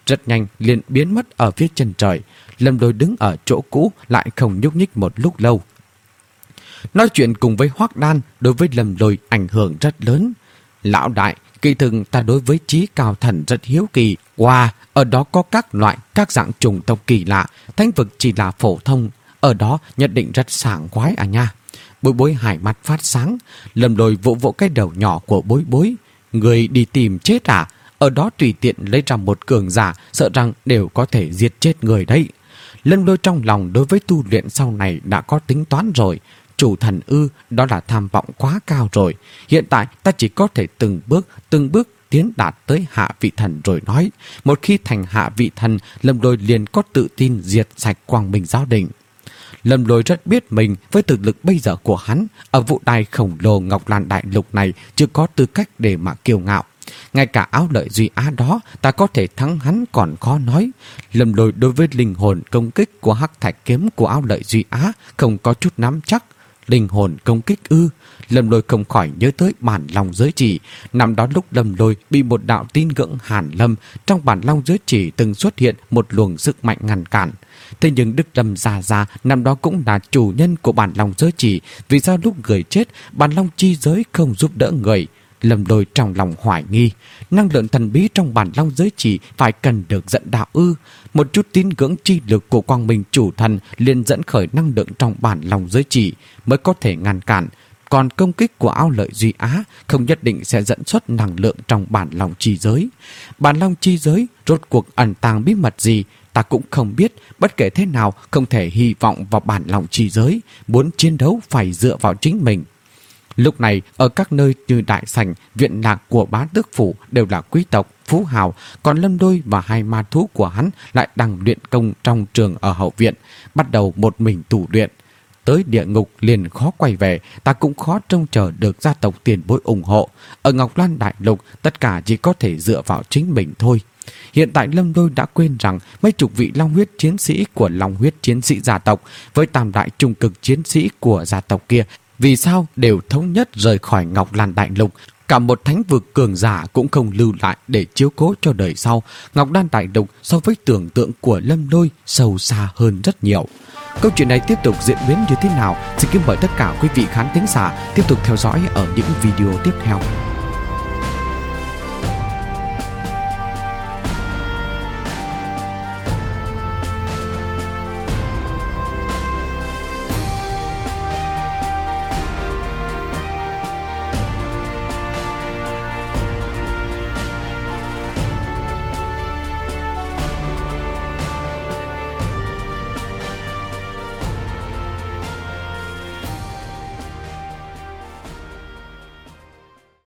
rất nhanh liền biến mất ở phía chân trời. Lâm Lôi đứng ở chỗ cũ lại không nhúc nhích một lúc lâu. Nói chuyện cùng với Hoắc Đan đối với Lâm Lôi ảnh hưởng rất lớn. Lão đại, kỳ thực ta đối với Chí Cao Thần rất hiếu kỳ. Wow, ở đó có các loại, các dạng chủng tộc kỳ lạ, thánh vực chỉ là phổ thông. Ở đó nhất định rất sảng khoái à nha. Bối Bối hai mắt phát sáng. Lâm Lôi vỗ vỗ cái đầu nhỏ của Bối Bối. Người đi tìm chết à? Ở đó tùy tiện lấy ra một cường giả, sợ rằng đều có thể giết chết người đấy. Lâm Lôi trong lòng đối với tu luyện sau này đã có tính toán rồi. Chủ thần ư, đó là tham vọng quá cao rồi. Hiện tại ta chỉ có thể từng bước, từng bước tiến đạt tới hạ vị thần rồi nói. Một khi thành hạ vị thần, Lâm Lôi liền có tự tin diệt sạch Quang Minh giáo đình. Lâm Lôi rất biết mình với thực lực bây giờ của hắn, ở vụ đài khổng lồ Ngọc Lan Đại Lục này chưa có tư cách để mà kiêu ngạo. Ngay cả Áo Lợi Duy Á đó ta có thể thắng hắn còn khó nói. Lâm Lôi đối với linh hồn công kích của hắc thạch kiếm của Áo Lợi Duy Á không có chút nắm chắc. Linh hồn công kích ư? Lâm Lôi không khỏi nhớ tới bản long giới chỉ. Năm đó lúc Lâm Lôi bị một đạo tín ngưỡng hàn lâm, trong bản long giới chỉ từng xuất hiện một luồng sức mạnh ngăn cản. Thế nhưng Đức Lâm Gia Gia năm đó cũng là chủ nhân của bản long giới chỉ. Vì sao lúc người chết, bản long chi giới không giúp đỡ người? Lâm Lôi trong lòng hoài nghi, năng lượng thần bí trong bản long giới chỉ phải cần được dẫn đạo ư? Một chút tín ngưỡng chi lực của Quang Minh chủ thần liền dẫn khởi năng lượng trong bản long giới chỉ mới có thể ngăn cản. Còn công kích của Áo Lợi Duy Á không nhất định sẽ dẫn xuất năng lượng trong bản long chi giới. Bản long chi giới rốt cuộc ẩn tàng bí mật gì ta cũng không biết. Bất kể thế nào không thể hy vọng vào bản long chi giới. Muốn chiến đấu phải dựa vào chính mình. Lúc này, ở các nơi như Đại Sảnh, viện lạc của Bá Tước Phủ đều là quý tộc, phú hào, còn Lâm Lôi và hai ma thú của hắn lại đang luyện công trong trường ở hậu viện, bắt đầu một mình tù luyện. Tới địa ngục liền khó quay về, ta cũng khó trông chờ được gia tộc tiền bối ủng hộ. Ở Ngọc Lan Đại Lục, tất cả chỉ có thể dựa vào chính mình thôi. Hiện tại Lâm Lôi đã quên rằng mấy chục vị long huyết chiến sĩ của long huyết chiến sĩ gia tộc với tam đại trung cực chiến sĩ của gia tộc kia vì sao đều thống nhất rời khỏi Ngọc Lan Đại Lục. Cả một thánh vực cường giả cũng không lưu lại để chiếu cố cho đời sau. Ngọc Lan Đại Lục so với tưởng tượng của Lâm Lôi sâu xa hơn rất nhiều. Câu chuyện này tiếp tục diễn biến như thế nào? Xin kính mời tất cả quý vị khán thính giả tiếp tục theo dõi ở những video tiếp theo.